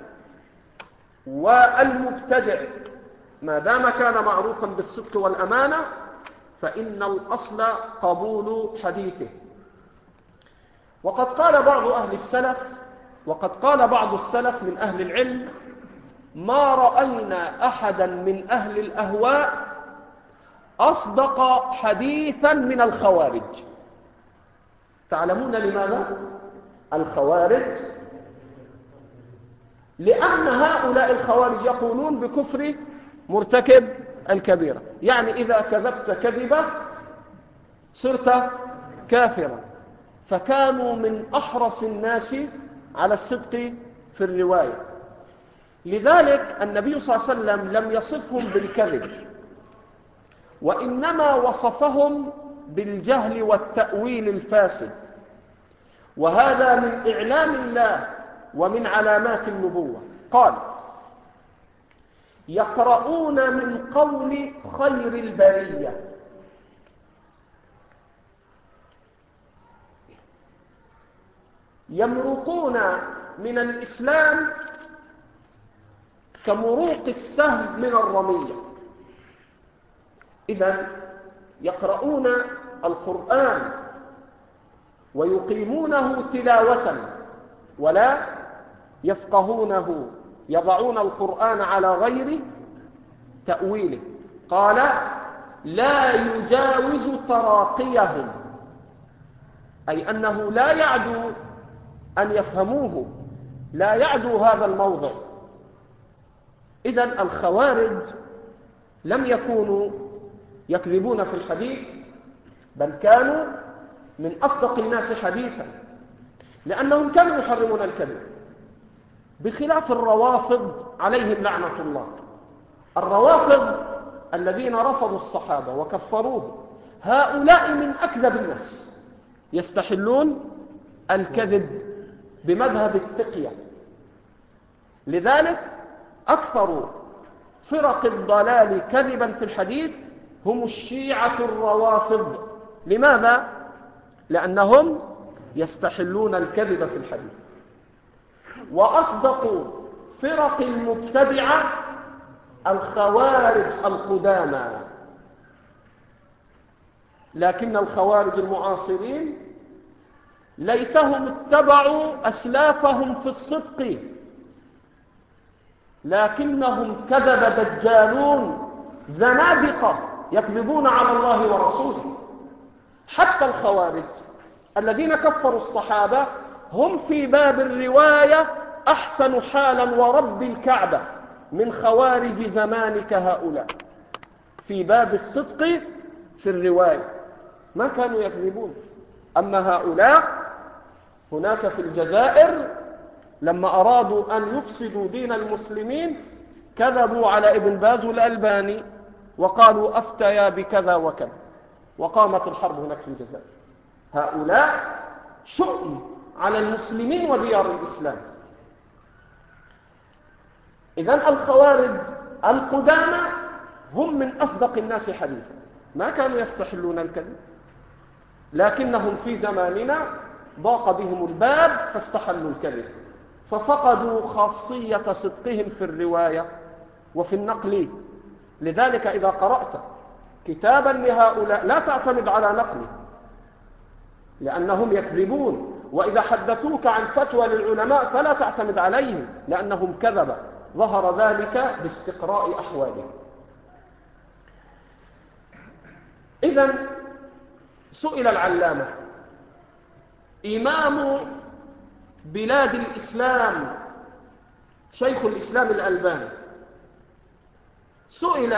والمبتدع ما دام كان معروفا بالصدق والأمانة فإن الأصل قبول حديثه. وقد قال بعض السلف من أهل العلم: ما رأينا أحدا من أهل الأهواء أصدق حديثا من الخوارج. تعلمون لماذا؟ الخوارج لأن هؤلاء الخوارج يقولون بكفر مرتكب الكبيرة، يعني إذا كذبت كذبة صرت كافرا، فكانوا من أحرص الناس على الصدق في الرواية. لذلك النبي صلى الله عليه وسلم لم يصفهم بالكذب، وإنما وصفهم بالجهل والتأويل الفاسد، وهذا من إعلام الله ومن علامات النبوة. قال: يقرؤون من قول خير البرية. يمرقون من الإسلام كمروق السهم من الرمية. إذن يقرؤون القرآن ويقيمونه تلاوة ولا يفقهونه، يضعون القرآن على غير تأويله. قال: لا يجاوز تراقيهم، أي أنه لا يعدو أن يفهموه، لا يعدو هذا الموضع. إذن الخوارج لم يكونوا يكذبون في الحديث، بل كانوا من أصدق الناس حديثا، لأنهم كانوا يحرمون الكذب، بخلاف الروافض عليهم لعنة الله. الروافض الذين رفضوا الصحابة وكفروه، هؤلاء من أكذب الناس، يستحلون الكذب بمذهب التقية. لذلك أكثر فرق الضلال كذبا في الحديث هم الشيعة الروافض. لماذا؟ لأنهم يستحلون الكذب في الحديث. وأصدق فرق المبتدعة الخوارج القدامى، لكن الخوارج المعاصرين ليتهم اتبعوا أسلافهم في الصدق، لكنهم كذب دجالون زنادقة يكذبون على الله ورسوله. حتى الخوارج الذين كفروا الصحابة هم في باب الرواية أحسن حالا ورب الكعبة من خوارج زمانك هؤلاء. في باب الصدق في الرواية ما كانوا يكذبون. أما هؤلاء هناك في الجزائر لما أرادوا أن يفسدوا دين المسلمين كذبوا على ابن باز الألباني وقالوا أفتيا بكذا وكذا، وقامت الحرب هناك في الجزائر. هؤلاء شؤم على المسلمين وديار الإسلام. إذن الخوارج القدامى هم من أصدق الناس حديثا، ما كانوا يستحلون الكذب، لكنهم في زماننا ضاق بهم الباب فاستحلوا الكذب، ففقدوا خاصية صدقهم في الرواية وفي النقل. لذلك إذا قرأت كتابا لهؤلاء لا تعتمد على نقله، لأنهم يكذبون، وإذا حدثوك عن فتوى للعلماء فلا تعتمد عليهم لأنهم كذبة. ظهر ذلك باستقراء أحوالهم. إذن سئل العلامة إمام بلاد الإسلام شيخ الإسلام الألباني، سئل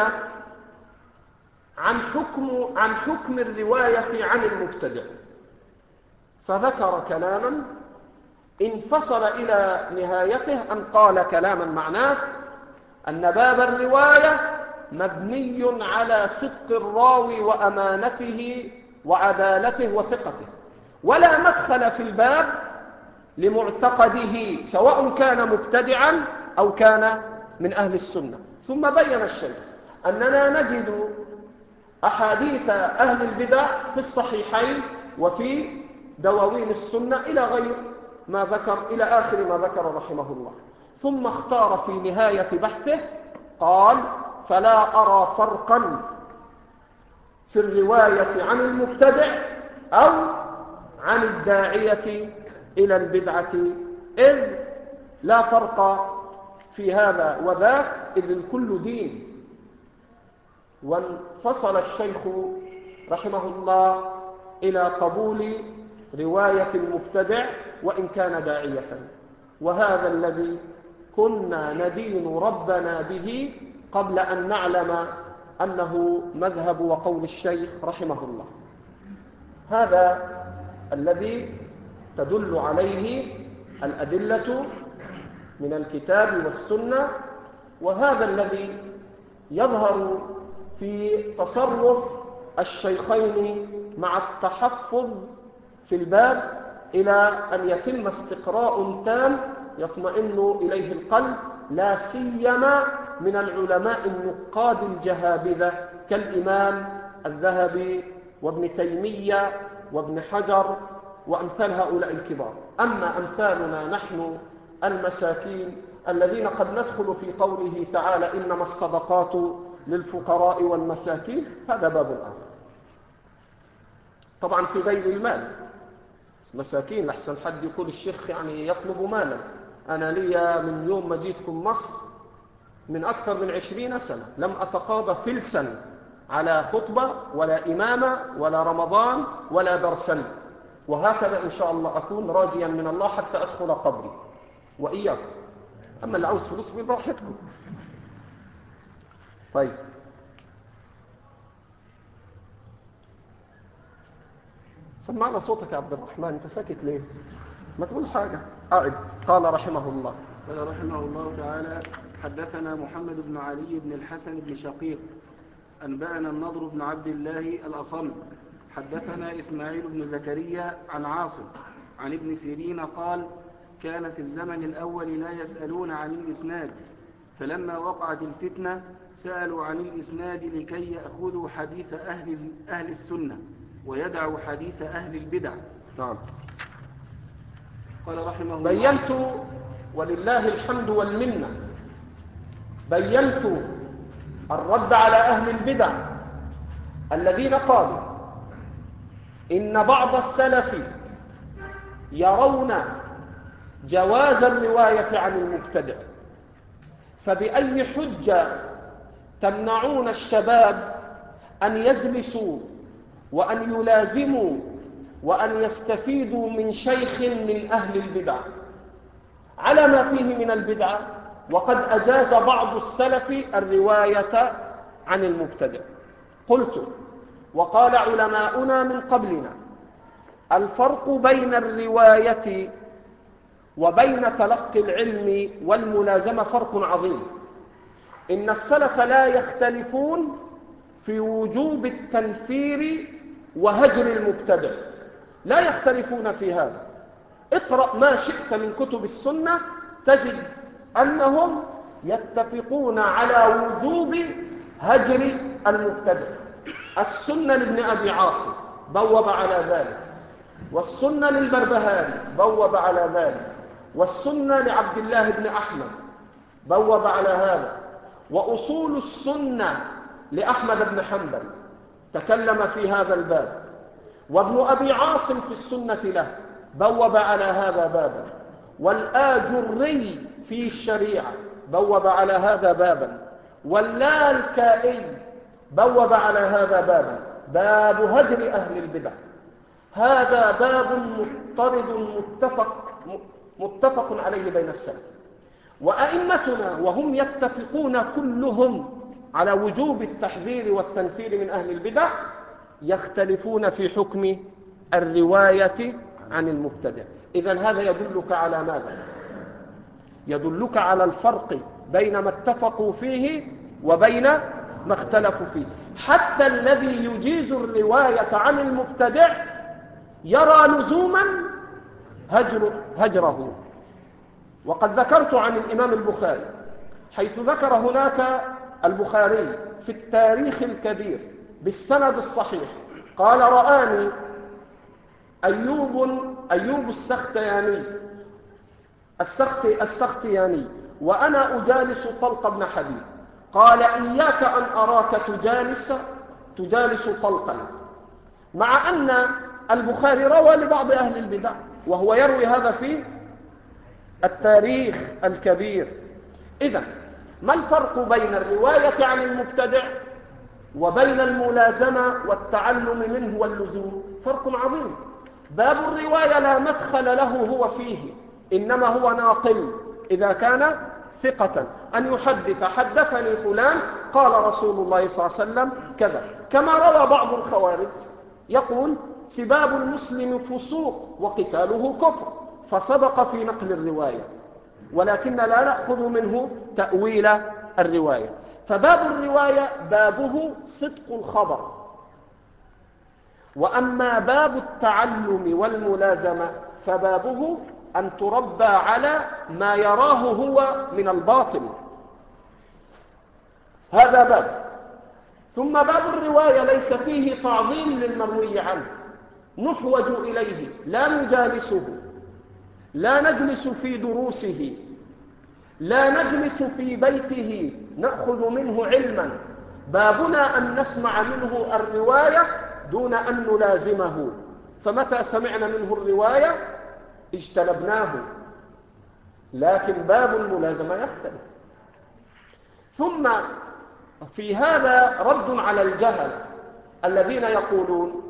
عن حكم الرواية عن المبتدع، فذكر كلاما انفصل إلى نهايته أن قال كلاما معناه أن باب الرواية مبني على صدق الراوي وأمانته وعدالته وثقته، ولا مدخل في الباب لمعتقده سواء كان مبتدعا أو كان من أهل السنة. ثم بين الشيخ أننا نجد أحاديث أهل البدع في الصحيحين وفي دواوين السنة إلى غير ما ذكر، إلى آخر ما ذكر رحمه الله. ثم اختار في نهاية بحثه قال: فلا أرى فرقا في الرواية عن المبتدع أو عن الداعية إلى البدعة، إذ لا فرق في هذا وذاك، إذ الكل دين. وانفصل الشيخ رحمه الله إلى قبول رواية المبتدع وإن كان داعية، وهذا الذي كنا ندين ربنا به قبل أن نعلم أنه مذهب وقول الشيخ رحمه الله. هذا الذي تدل عليه الأدلة من الكتاب والسنة، وهذا الذي يظهر في تصرف الشيخين مع التحفظ في الباب إلى أن يتم استقراء تام يطمئن إليه القلب، لا سيما من العلماء النقاد الجهابذة كالإمام الذهبي وابن تيمية وابن حجر وأمثال هؤلاء الكبار. أما أمثالنا نحن المساكين الذين قد ندخل في قوله تعالى: إنما الصدقات للفقراء والمساكين، هذا باب آخر. طبعا في غير المال، مساكين لحسن حد يقول الشيخ يعني يطلب مالا. أنا لي من يوم ما جيتكم مصر من أكثر من 20 سنة لم أتقاضى فلسا على خطبة ولا إمامة ولا رمضان ولا درسا، وهكذا إن شاء الله أكون راجيا من الله حتى أدخل قبري وإياكم. أما اللي عاوز فلوس براحتكم. طيب، سمعنا صوتك يا عبد الرحمن، أنت ساكت ليه؟ ما تقول حاجة. أعد. قال رحمه الله. قال رحمه الله تعالى: حدثنا محمد بن علي بن الحسن بن شقيق أنبأنا النضر بن عبد الله الأصم حدثنا إسماعيل بن زكريا عن عاصم عن ابن سيرين قال: كان في الزمن الأول لا يسألون عن الإسناد، فلما وقعت الفتنة سألوا عن الإسناد لكي يأخذوا حديث أهل السنة ويدعوا حديث أهل البدع. نعم. قال رحمه الله: بينت ولله الحمد والمنة بينت الرد على أهل البدع الذين قالوا إن بعض السلف يرون جواز الرواية عن المبتدع، فبأي حجة تمنعون الشباب أن يجلسوا وأن يلازموا وأن يستفيدوا من شيخ من أهل البدع على ما فيه من البدعة، وقد أجاز بعض السلف الرواية عن المبتدع؟ قلت وقال علماؤنا من قبلنا الفرق بين الرواية وبين تلقي العلم والملازمة فرق عظيم. إن السلف لا يختلفون في وجوب التنفير وهجر المبتدع، لا يختلفون في هذا. اقرأ ما شئت من كتب السنة تجد أنهم يتفقون على وجوب هجر المبتدع. السنة لابن أبي عاصم بوب على ذلك، والسنة للبربهاري بوب على ذلك، والسنة لعبد الله بن أحمد بوب على هذا، وأصول السنة لأحمد بن حنبل تكلم في هذا الباب، وابن أبي عاصم في السنة له بوب على هذا بابا، والآجري في الشريعة بوب على هذا بابا، واللالكائي بوب على هذا بابا، باب هجر أهل البدع. هذا باب مضطرد متفق عليه بين السلف، وأئمتنا وهم يتفقون كلهم على وجوب التحذير والتنفير من أهل البدع يختلفون في حكم الرواية عن المبتدع. إذن هذا يدلك على ماذا؟ يدلك على الفرق بين ما اتفقوا فيه وبين ما اختلفوا فيه. حتى الذي يجيز الرواية عن المبتدع يرى لزوما هجره. وقد ذكرت عن الإمام البخاري حيث ذكر هناك البخاري في التاريخ الكبير بالسند الصحيح قال رآني أيوب السختياني وأنا أجالس طلق بن حبيب، قال إياك أن أراك تجالس طلقا، مع أن البخاري روى لبعض أهل البدع وهو يروي هذا في التاريخ الكبير. إذن ما الفرق بين الرواية عن المبتدع وبين الملازمة والتعلم منه واللزوم؟ فرق عظيم. باب الرواية لا مدخل له هو فيه، إنما هو ناقل إذا كان ثقة أن يحدث حدثني فلان قال رسول الله صلى الله عليه وسلم كذا، كما روى بعض الخوارج يقول سباب المسلم فسوق وقتاله كفر، فصدق في نقل الرواية، ولكن لا نأخذ منه تأويل الرواية. فباب الرواية بابه صدق الخبر، وأما باب التعلم والملازمة فبابه أن تربى على ما يراه هو من الباطل. هذا باب. ثم باب الرواية ليس فيه تعظيم للمروي عنه، نحوج إليه لا نجالسه، لا نجلس في دروسه، لا نجلس في بيته نأخذ منه علما. بابنا أن نسمع منه الرواية دون أن نلازمه، فمتى سمعنا منه الرواية اجتنبناه، لكن باب الملازمة يختلف. ثم في هذا رد على الجهل الذين يقولون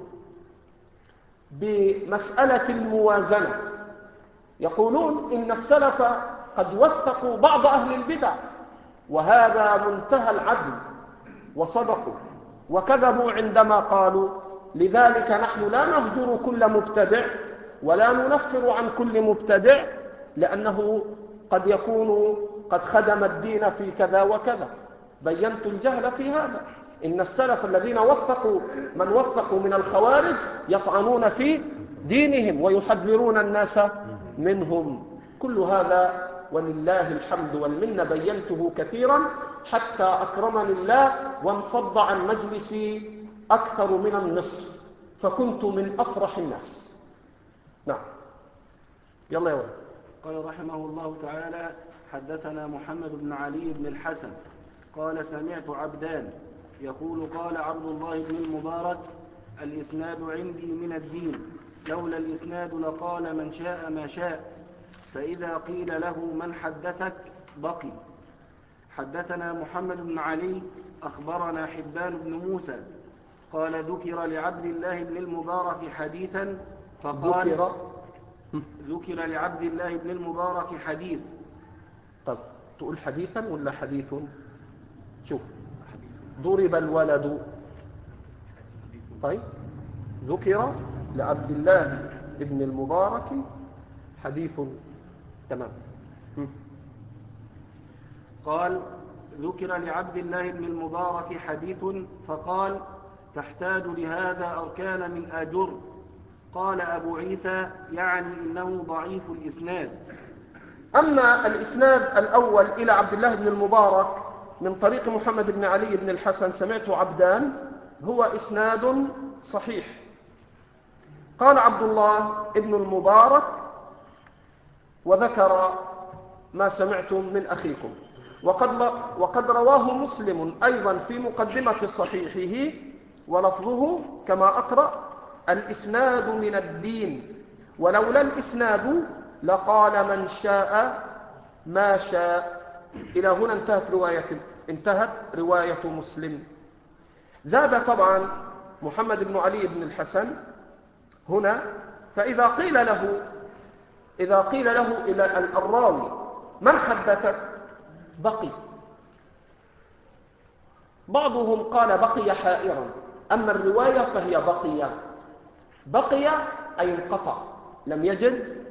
بمسألة الموازنة، يقولون إن السلف قد وثقوا بعض أهل البدع، وهذا منتهى العدل، وصدقوا وكذبوا عندما قالوا لذلك نحن لا نهجر كل مبتدع ولا ننفر عن كل مبتدع، لأنه قد يكون قد خدم الدين في كذا وكذا. بينت الجهل في هذا. إن السلف الذين وثقوا من وثقوا من الخوارج يطعنون في دينهم ويحذرون الناس منهم. كل هذا ولله الحمد والمنة بينته كثيرا حتى أكرمني الله وانفض عن مجلسي أكثر من النصف، فكنت من أفرح الناس. نعم، يلا يا ولد. قال رحمه الله تعالى: حدثنا محمد بن علي بن الحسن قال: سمعت عبدان يقول: قال عبد الله بن المبارك: الإسناد عندي من الدين، لولا الإسناد لقال من شاء ما شاء، فإذا قيل له من حدثك بقي. حدثنا محمد بن علي أخبرنا حبان بن موسى قال: ذكر لعبد الله بن المبارك حديثا فقال: ذكر لعبد الله بن المبارك حديث. طب تقول حديثا ولا حديث؟ شوف، ضرب الولد، طيب ذكر لعبد الله بن المبارك حديث، تمام. قال: ذكر لعبد الله بن المبارك حديث فقال: تحتاج لهذا أركان من أجر. قال أبو عيسى: يعني إنه ضعيف الإسناد. أما الإسناد الأول إلى عبد الله بن المبارك من طريق محمد بن علي بن الحسن سمعت عبدان، هو إسناد صحيح. قال عبد الله بن المبارك وذكر ما سمعتم من أخيكم، وقد رواه مسلم أيضا في مقدمة صحيحه ولفظه كما أقرأ: الإسناد من الدين، ولولا الإسناد لقال من شاء ما شاء. إلى هنا انتهت رواية مسلم. زاد طبعا محمد بن علي بن الحسن هنا: فإذا قيل له إلى الراوي من حدثك بقي. بعضهم قال بقي حائرا، أما الرواية فهي بقي أي انقطع، لم يجد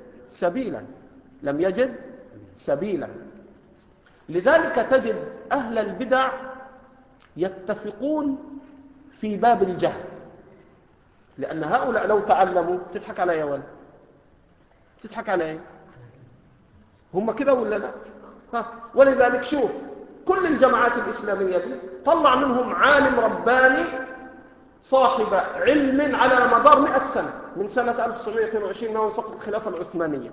سبيلا. لذلك تجد أهل البدع يتفقون في باب الجهل، لأن هؤلاء لو تعلموا، تضحك علي يا ولد، تضحك علي، هم كده ولا لا؟ ولذلك شوف كل الجماعات الإسلامية دي طلع منهم عالم رباني صاحب علم على مدار 100 سنة، من سنة 1922 من سقط الخلافة العثمانية.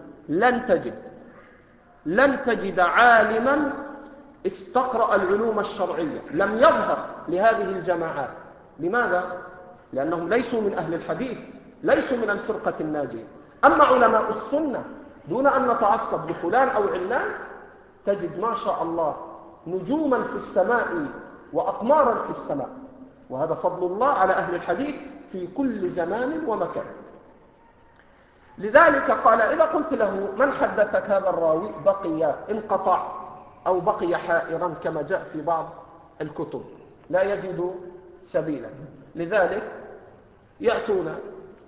لن تجد عالما استقرأ العلوم الشرعية لم يظهر لهذه الجماعات. لماذا؟ لأنهم ليسوا من أهل الحديث، ليسوا من الفرقة الناجية. أما علماء السنة دون أن نتعصب لفلان أو علان، تجد ما شاء الله نجوما في السماء وأقمارا في السماء، وهذا فضل الله على أهل الحديث في كل زمان ومكان. لذلك قال: إذا قلت له من حدثك هذا الراوي بقي، انقطع، أو بقي حائرا كما جاء في بعض الكتب، لا يجد سبيلا. لذلك يأتون: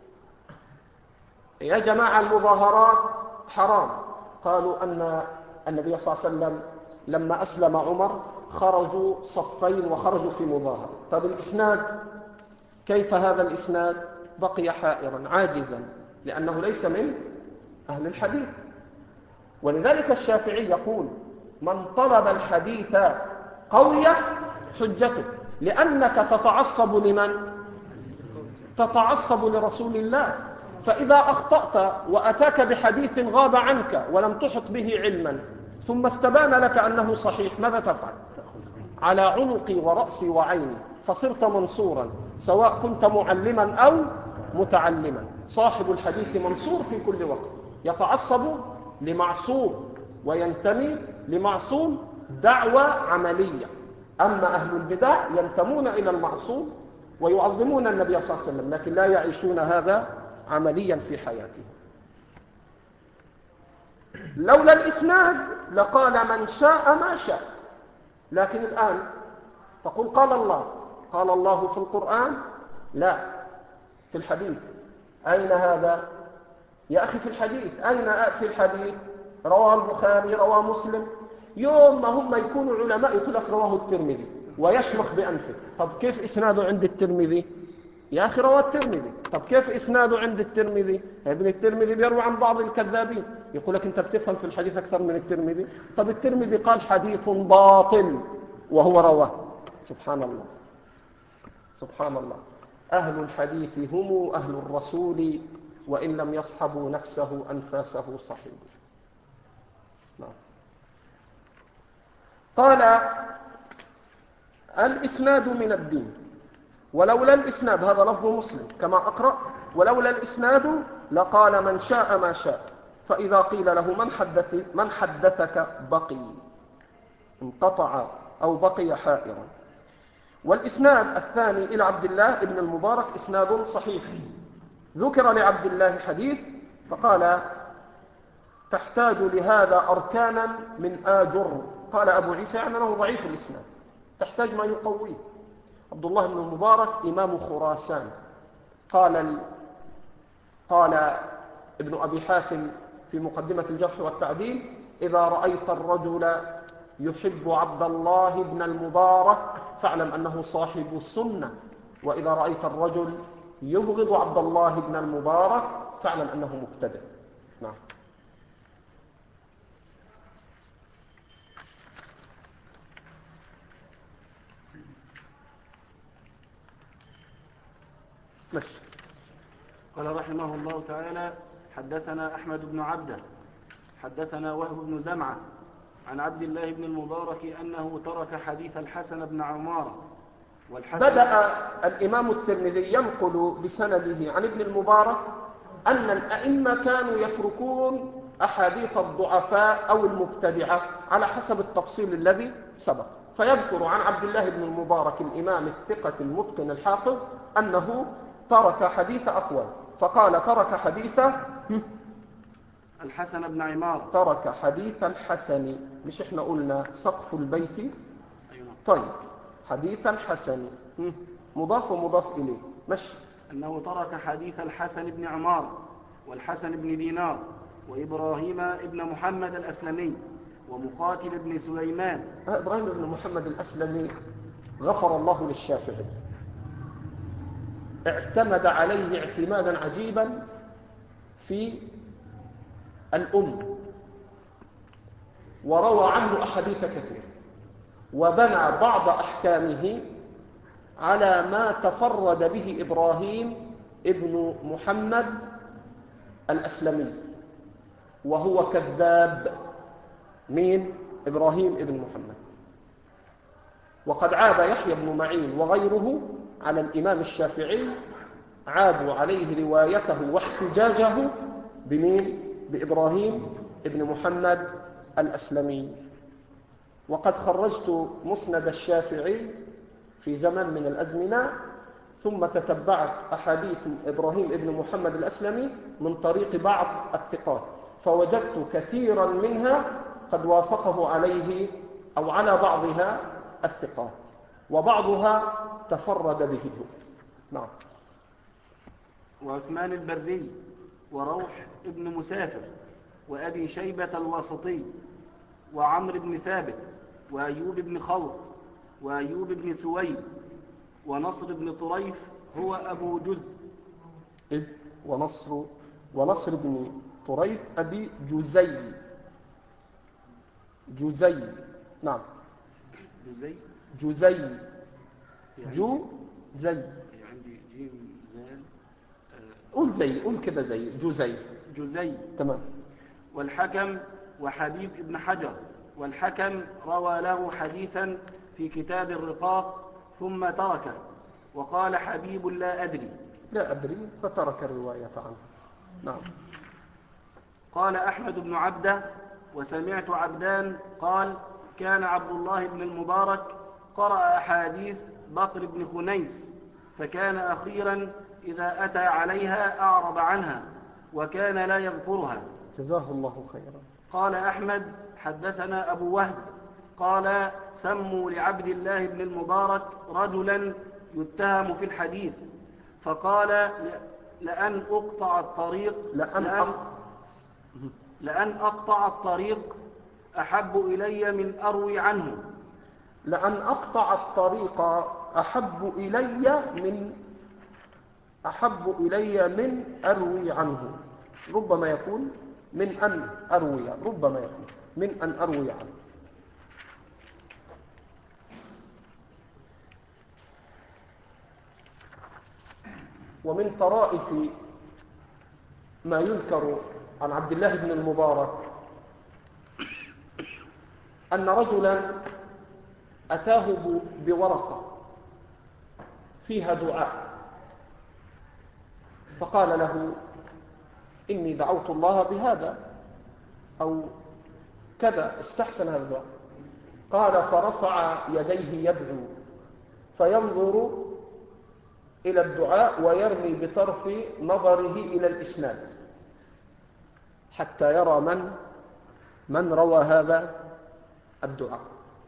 يا جماعة المظاهرات حرام. قالوا أن النبي صلى الله عليه وسلم لما أسلم عمر خرجوا صفين وخرجوا في مظاهرة. طب الإسناد كيف؟ هذا الإسناد بقي حائرا عاجزا، لأنه ليس من أهل الحديث. ولذلك الشافعي يقول: من طلب الحديث قويت حجته، لأنك تتعصب لمن؟ تتعصب لرسول الله. فإذا أخطأت وأتاك بحديث غاب عنك ولم تحط به علما، ثم استبان لك أنه صحيح، ماذا تفعل؟ على عنقي ورأسي وعيني، فصرت منصورا، سواء كنت معلما أو متعلما. صاحب الحديث منصور في كل وقت، يتعصب لمعصوم وينتمي لمعصوم دعوة عملية. أما أهل البدع ينتمون إلى المعصوم ويعظمون النبي صلى الله عليه وسلم، لكن لا يعيشون هذا عمليا في حياتهم. لولا الإسناد لقال من شاء ما شاء. لكن الآن تقول قال الله في القرآن، لا، في الحديث. أين هذا يا أخي؟ في الحديث. أين في الحديث؟ رواه البخاري، رواه مسلم. يوم ما هم يكونوا علماء يقول لك رواه الترمذي ويشمخ بأنفه. طب كيف إسناده عند الترمذي؟ يا أخي رواه الترمذي. طب كيف إسناده عند الترمذي؟ ابن الترمذي بيروي عن بعض الكذابين. يقول لك أنت بتفهم في الحديث أكثر من الترمذي. طب الترمذي قال حديث باطل وهو رواه. سبحان الله. أهل الحديث هم أهل الرسول، وإن لم يصحبوا نفسه أنفاسه صحيح. قال الإسناد من الدين، ولولا الإسناد، هذا لفظ مسلم كما أقرأ، ولولا الإسناد لقال من شاء ما شاء، فإذا قيل له من حدثك بقي، انقطع أو بقي حائرا. والإسناد الثاني إلى عبد الله بن المبارك إسناد صحيح. ذكر لعبد الله حديث فقال تحتاج لهذا أركانا من آجر، قال أبو عيسى يعني أنه ضعيف الإسناد، تحتاج ما يقويه. عبد الله بن المبارك إمام خراسان. قال ابن أبي حاتم في مقدمة الجرح والتعديل إذا رأيت الرجل يحب عبد الله بن المبارك فاعلم أنه صاحب السنة، وإذا رأيت الرجل يبغض عبد الله بن المبارك فاعلم أنه مبتدع. نعم. ماشي. قال رحمه الله تعالى حدثنا أحمد بن عبده حدثنا وهب بن زمعة عن عبد الله بن المبارك أنه ترك حديث الحسن بن عمارة. بدأ الإمام الترمذي ينقل بسنده عن ابن المبارك أن الأئمة كانوا يتركون أحاديث الضعفاء أو المبتدعة على حسب التفصيل الذي سبق، فيذكر عن عبد الله بن المبارك الإمام الثقة المتقن الحافظ أنه ترك حديث أقوال، فقال ترك حديث الحسن بن عمارة، ترك حديث الحسن، مش احنا قلنا سقف البيت؟ أيوة. طيب حديث الحسن مضاف ومضاف إليه، ماشي. أنه ترك حديث الحسن بن عمارة والحسن بن دينار وإبراهيم بن محمد الأسلمي ومقاتل بن سليمان. إبراهيم بن محمد الأسلمي غفر الله للشافعي، اعتمد عليه اعتمادا عجيبا في وروى عنه أحاديث كثير، وبنى بعض أحكامه على ما تفرد به إبراهيم ابن محمد الأسلمي، وهو كذاب. مين؟ إبراهيم ابن محمد. وقد عاب يحيى بن معين وغيره على الإمام الشافعي، عابوا عليه روايته واحتجاجه بمين؟ بإبراهيم ابن محمد الأسلمي. وقد خرجت مسند الشافعي في زمن من الأزمنة، ثم تتبعت أحاديث إبراهيم ابن محمد الأسلمي من طريق بعض الثقات، فوجدت كثيرا منها قد وافقه عليه أو على بعضها الثقات، وبعضها تفرد به. نعم. وعثمان البري وروح ابن مسافر وأبي شيبة الواسطي وعمر بن ثابت وأيوب بن خلط وأيوب بن سويد ونصر بن طريف هو أبو جزء ونصر بن طريف أبي جزي. نعم. جزي عندي جيم زال. قول كده جزي. تمام. والحكم وحبيب ابن حجر، والحكم روى له حديثا في كتاب الرقاق ثم تركه، وقال حبيب لا أدري فترك الرواية عنه. نعم. قال أحمد بن عبده وسمعت عبدان قال كان عبد الله بن المبارك قرأ أحاديث بكر بن خنيس، فكان أخيرا إذا أتى عليها أعرض عنها وكان لا يذكرها. جزاه الله خيرا. قال أحمد حدثنا أبو وهب قال سموا لعبد الله بن المبارك رجلا يتهم في الحديث، فقال لأن أقطع الطريق أحب إلي من أروي عنه. لأن أقطع الطريق أحب إلي من أروي عنه. ربما يكون من أن أروي عنه. ومن طرائف ما يذكر عن عبد الله بن المبارك أن رجلا أتاه بورقة فيها دعاء، فقال له: إني دعوت الله بهذا أو كذا، استحسن هذا الدعاء. قال: فرفع يديه يدعو، فينظر إلى الدعاء ويرمي بطرف نظره إلى الإسناد حتى يرى من روى هذا الدعاء.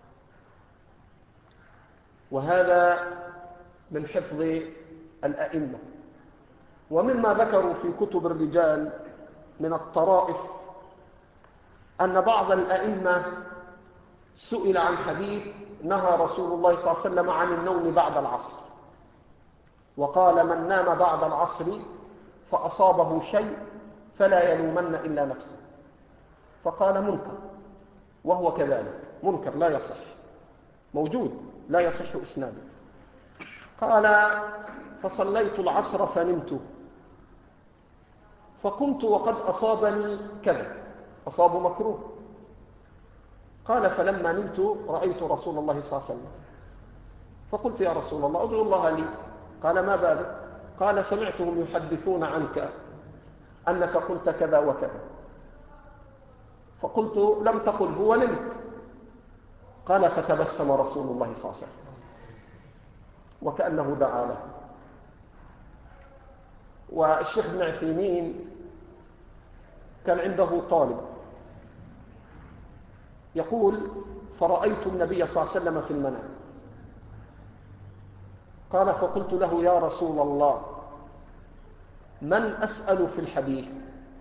وهذا من حفظ الأئمة. ومما ذكروا في كتب الرجال من الطرائف أن بعض الأئمة سئل عن حديث نهى رسول الله صلى الله عليه وسلم عن النوم بعد العصر، وقال: من نام بعد العصر فأصابه شيء فلا يلومن إلا نفسه. فقال: منكر، وهو كذلك منكر لا يصح، موجود لا يصح إسناده. قال: فصليت العصر فنمت، فقمت وقد أصابني كذا، أصاب مكروه. قال: فلما نمت رأيت رسول الله صلى الله عليه وسلم، فقلت: يا رسول الله ادعو الله لي. قال: ما بالك؟ قال: سمعتهم يحدثون عنك أنك قلت كذا وكذا. فقلت: لم تقله ونمت. قال: فتبسم رسول الله صلى الله عليه وسلم وكأنه دعا له. والشيخ ابن عثيمين كان عنده طالب يقول: فرأيت النبي صلى الله عليه وسلم في المنام. قال: فقلت له: يا رسول الله من أسأل في الحديث؟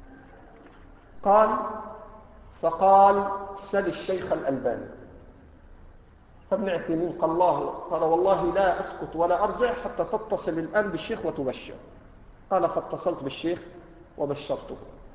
فقال: سل الشيخ الألباني. فابن عثيمين قال: والله لا أسكت ولا أرجع حتى تتصل الآن بالشيخ وتبشر. قال: فاتصلت بالشيخ وبشرته.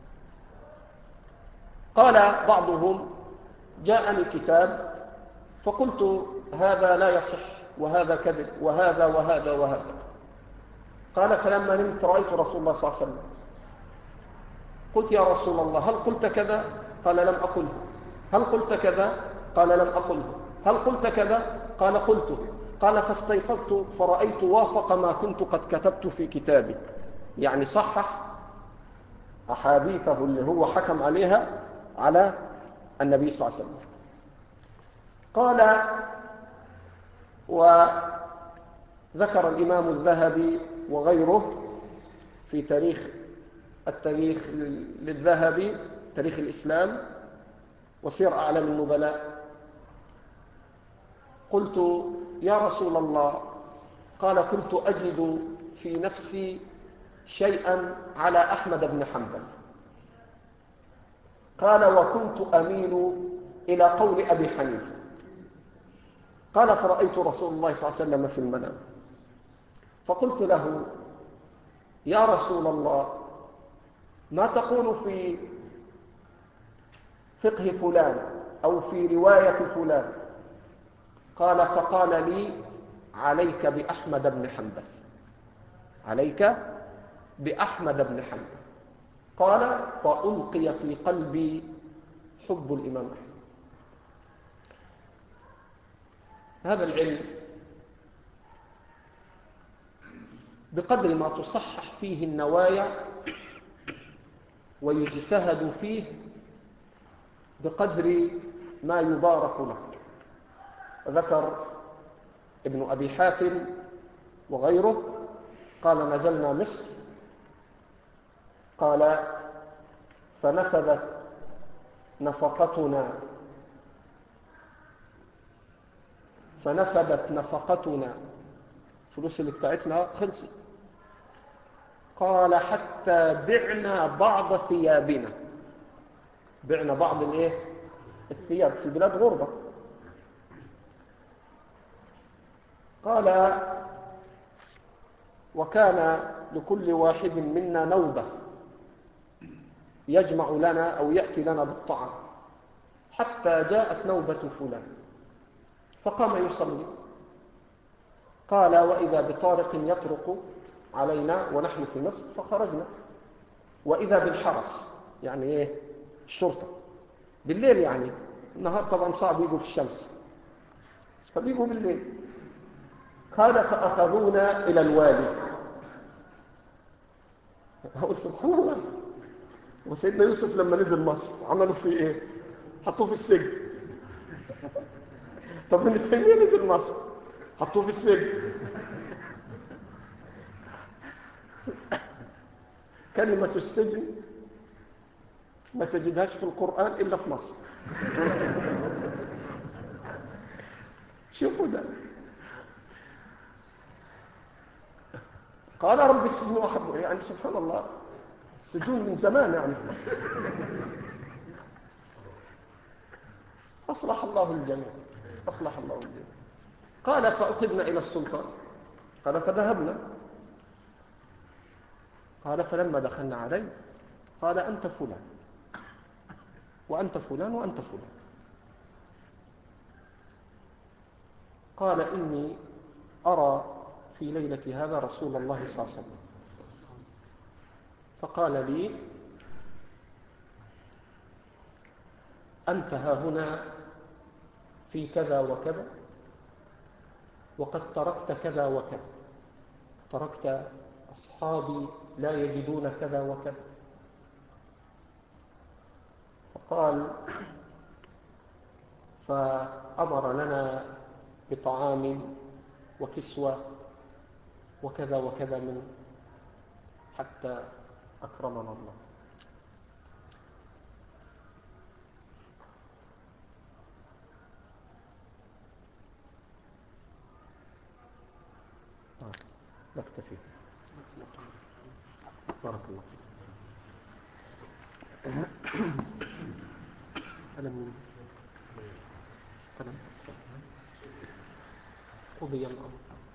قال بعضهم: جاءني كتاب فقلت هذا لا يصح وهذا كذب وهذا وهذا وهذا. قال: فلما نمت رأيت رسول الله صلى الله عليه وسلم، قلت: يا رسول الله هل قلت كذا؟ قال: لم أقله. هل قلت كذا؟ قال: لم أقله. هل قلت كذا؟ قال: قلته. قال: فاستيقظت فرأيت وافق ما كنت قد كتبت في كتابي، يعني صحح أحاديثه اللي هو حكم عليها على النبي صلى الله عليه وسلم. قال: وذكر الإمام الذهبي وغيره في التاريخ للذهبي، تاريخ الإسلام وسير أعلام النبلاء. قلت: يا رسول الله، قال: كنت أجد في نفسي شيئا على أحمد بن حنبل. قال: وكنت أميل إلى قول أبي حنيفة. قال: فرأيت رسول الله صلى الله عليه وسلم في المنام، فقلت له: يا رسول الله ما تقول في فقه فلان أو في رواية فلان؟ فقال لي: عليك بأحمد بن حنبل، عليك بأحمد بن حنبل. قال: فألقي في قلبي حب الإمام أحمد. هذا العلم بقدر ما تصحح فيه النوايا ويجتهد فيه بقدر ما يبارك له. ذكر ابن أبي حاتم وغيره قال: نزلنا مصر، قال: فنفذت نفقتنا، فلوس اللي بتاعتنا خلصت. قال: حتى بعنا بعض ثيابنا، بعنا بعض الثياب في بلاد غربة. قال: وكان لكل واحد منا نوبة يجمع لنا أو يأتي لنا بالطعام، حتى جاءت نوبة فلان فقام يصلي. قال: وإذا بطارق يطرق علينا ونحن في مصر، فخرجنا، وإذا بالحرس، يعني الشرطة بالليل، يعني النهار طبعا صعب يجوا في الشمس. فبيجوا بالليل. قال فأخذونا إلى الوادي. هقول سبحان الله. وسيدنا يوسف لما نزل مصر عملوا فيه ايه؟ حطوه في السجن. طب ابن تيمية نزل مصر حطوه في السجن. كلمة السجن ما تجدهاش في القرآن إلا في مصر. شوفوا ده. قال رب السجن أحب، يعني سبحان الله السجون من زمان يعني في مصر. أصلح الله الجميع، أصلح الله الجميع. قال فأخذنا إلى السلطان. قال فذهبنا. قال فلما دخلنا عليه قال أنت فلان وأنت فلان وأنت فلان. قال إني أرى في ليلة هذا رسول الله صلى الله عليه وسلم. فقال لي أنت ها هنا في كذا وكذا، وقد تركت كذا وكذا، تركت أصحابي لا يجدون كذا وكذا. فقال فأمر لنا بطعام وكسوة وكذا وكذا من حتى أكرمنا الله. نكتفي. بارك الله فيك. قلم قضي الأمر.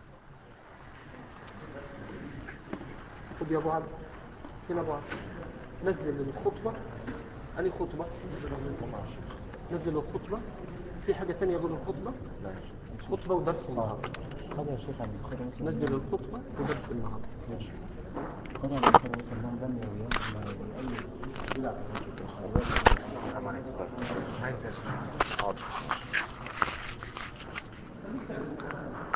خذ يا أبو عبد. فين أبو عبد؟ نزل الخطبة. أني خطبة؟ نزل الخطبة. في حاجة تانية غير الخطبة؟ خطبة ودرس النهاردة. هذا يا شيخ عن الخير نزل الخطبة ودرس النهاردة. ماشي. خير عن الخير والسلام دم ويوم ما يؤيد بلا طبعا.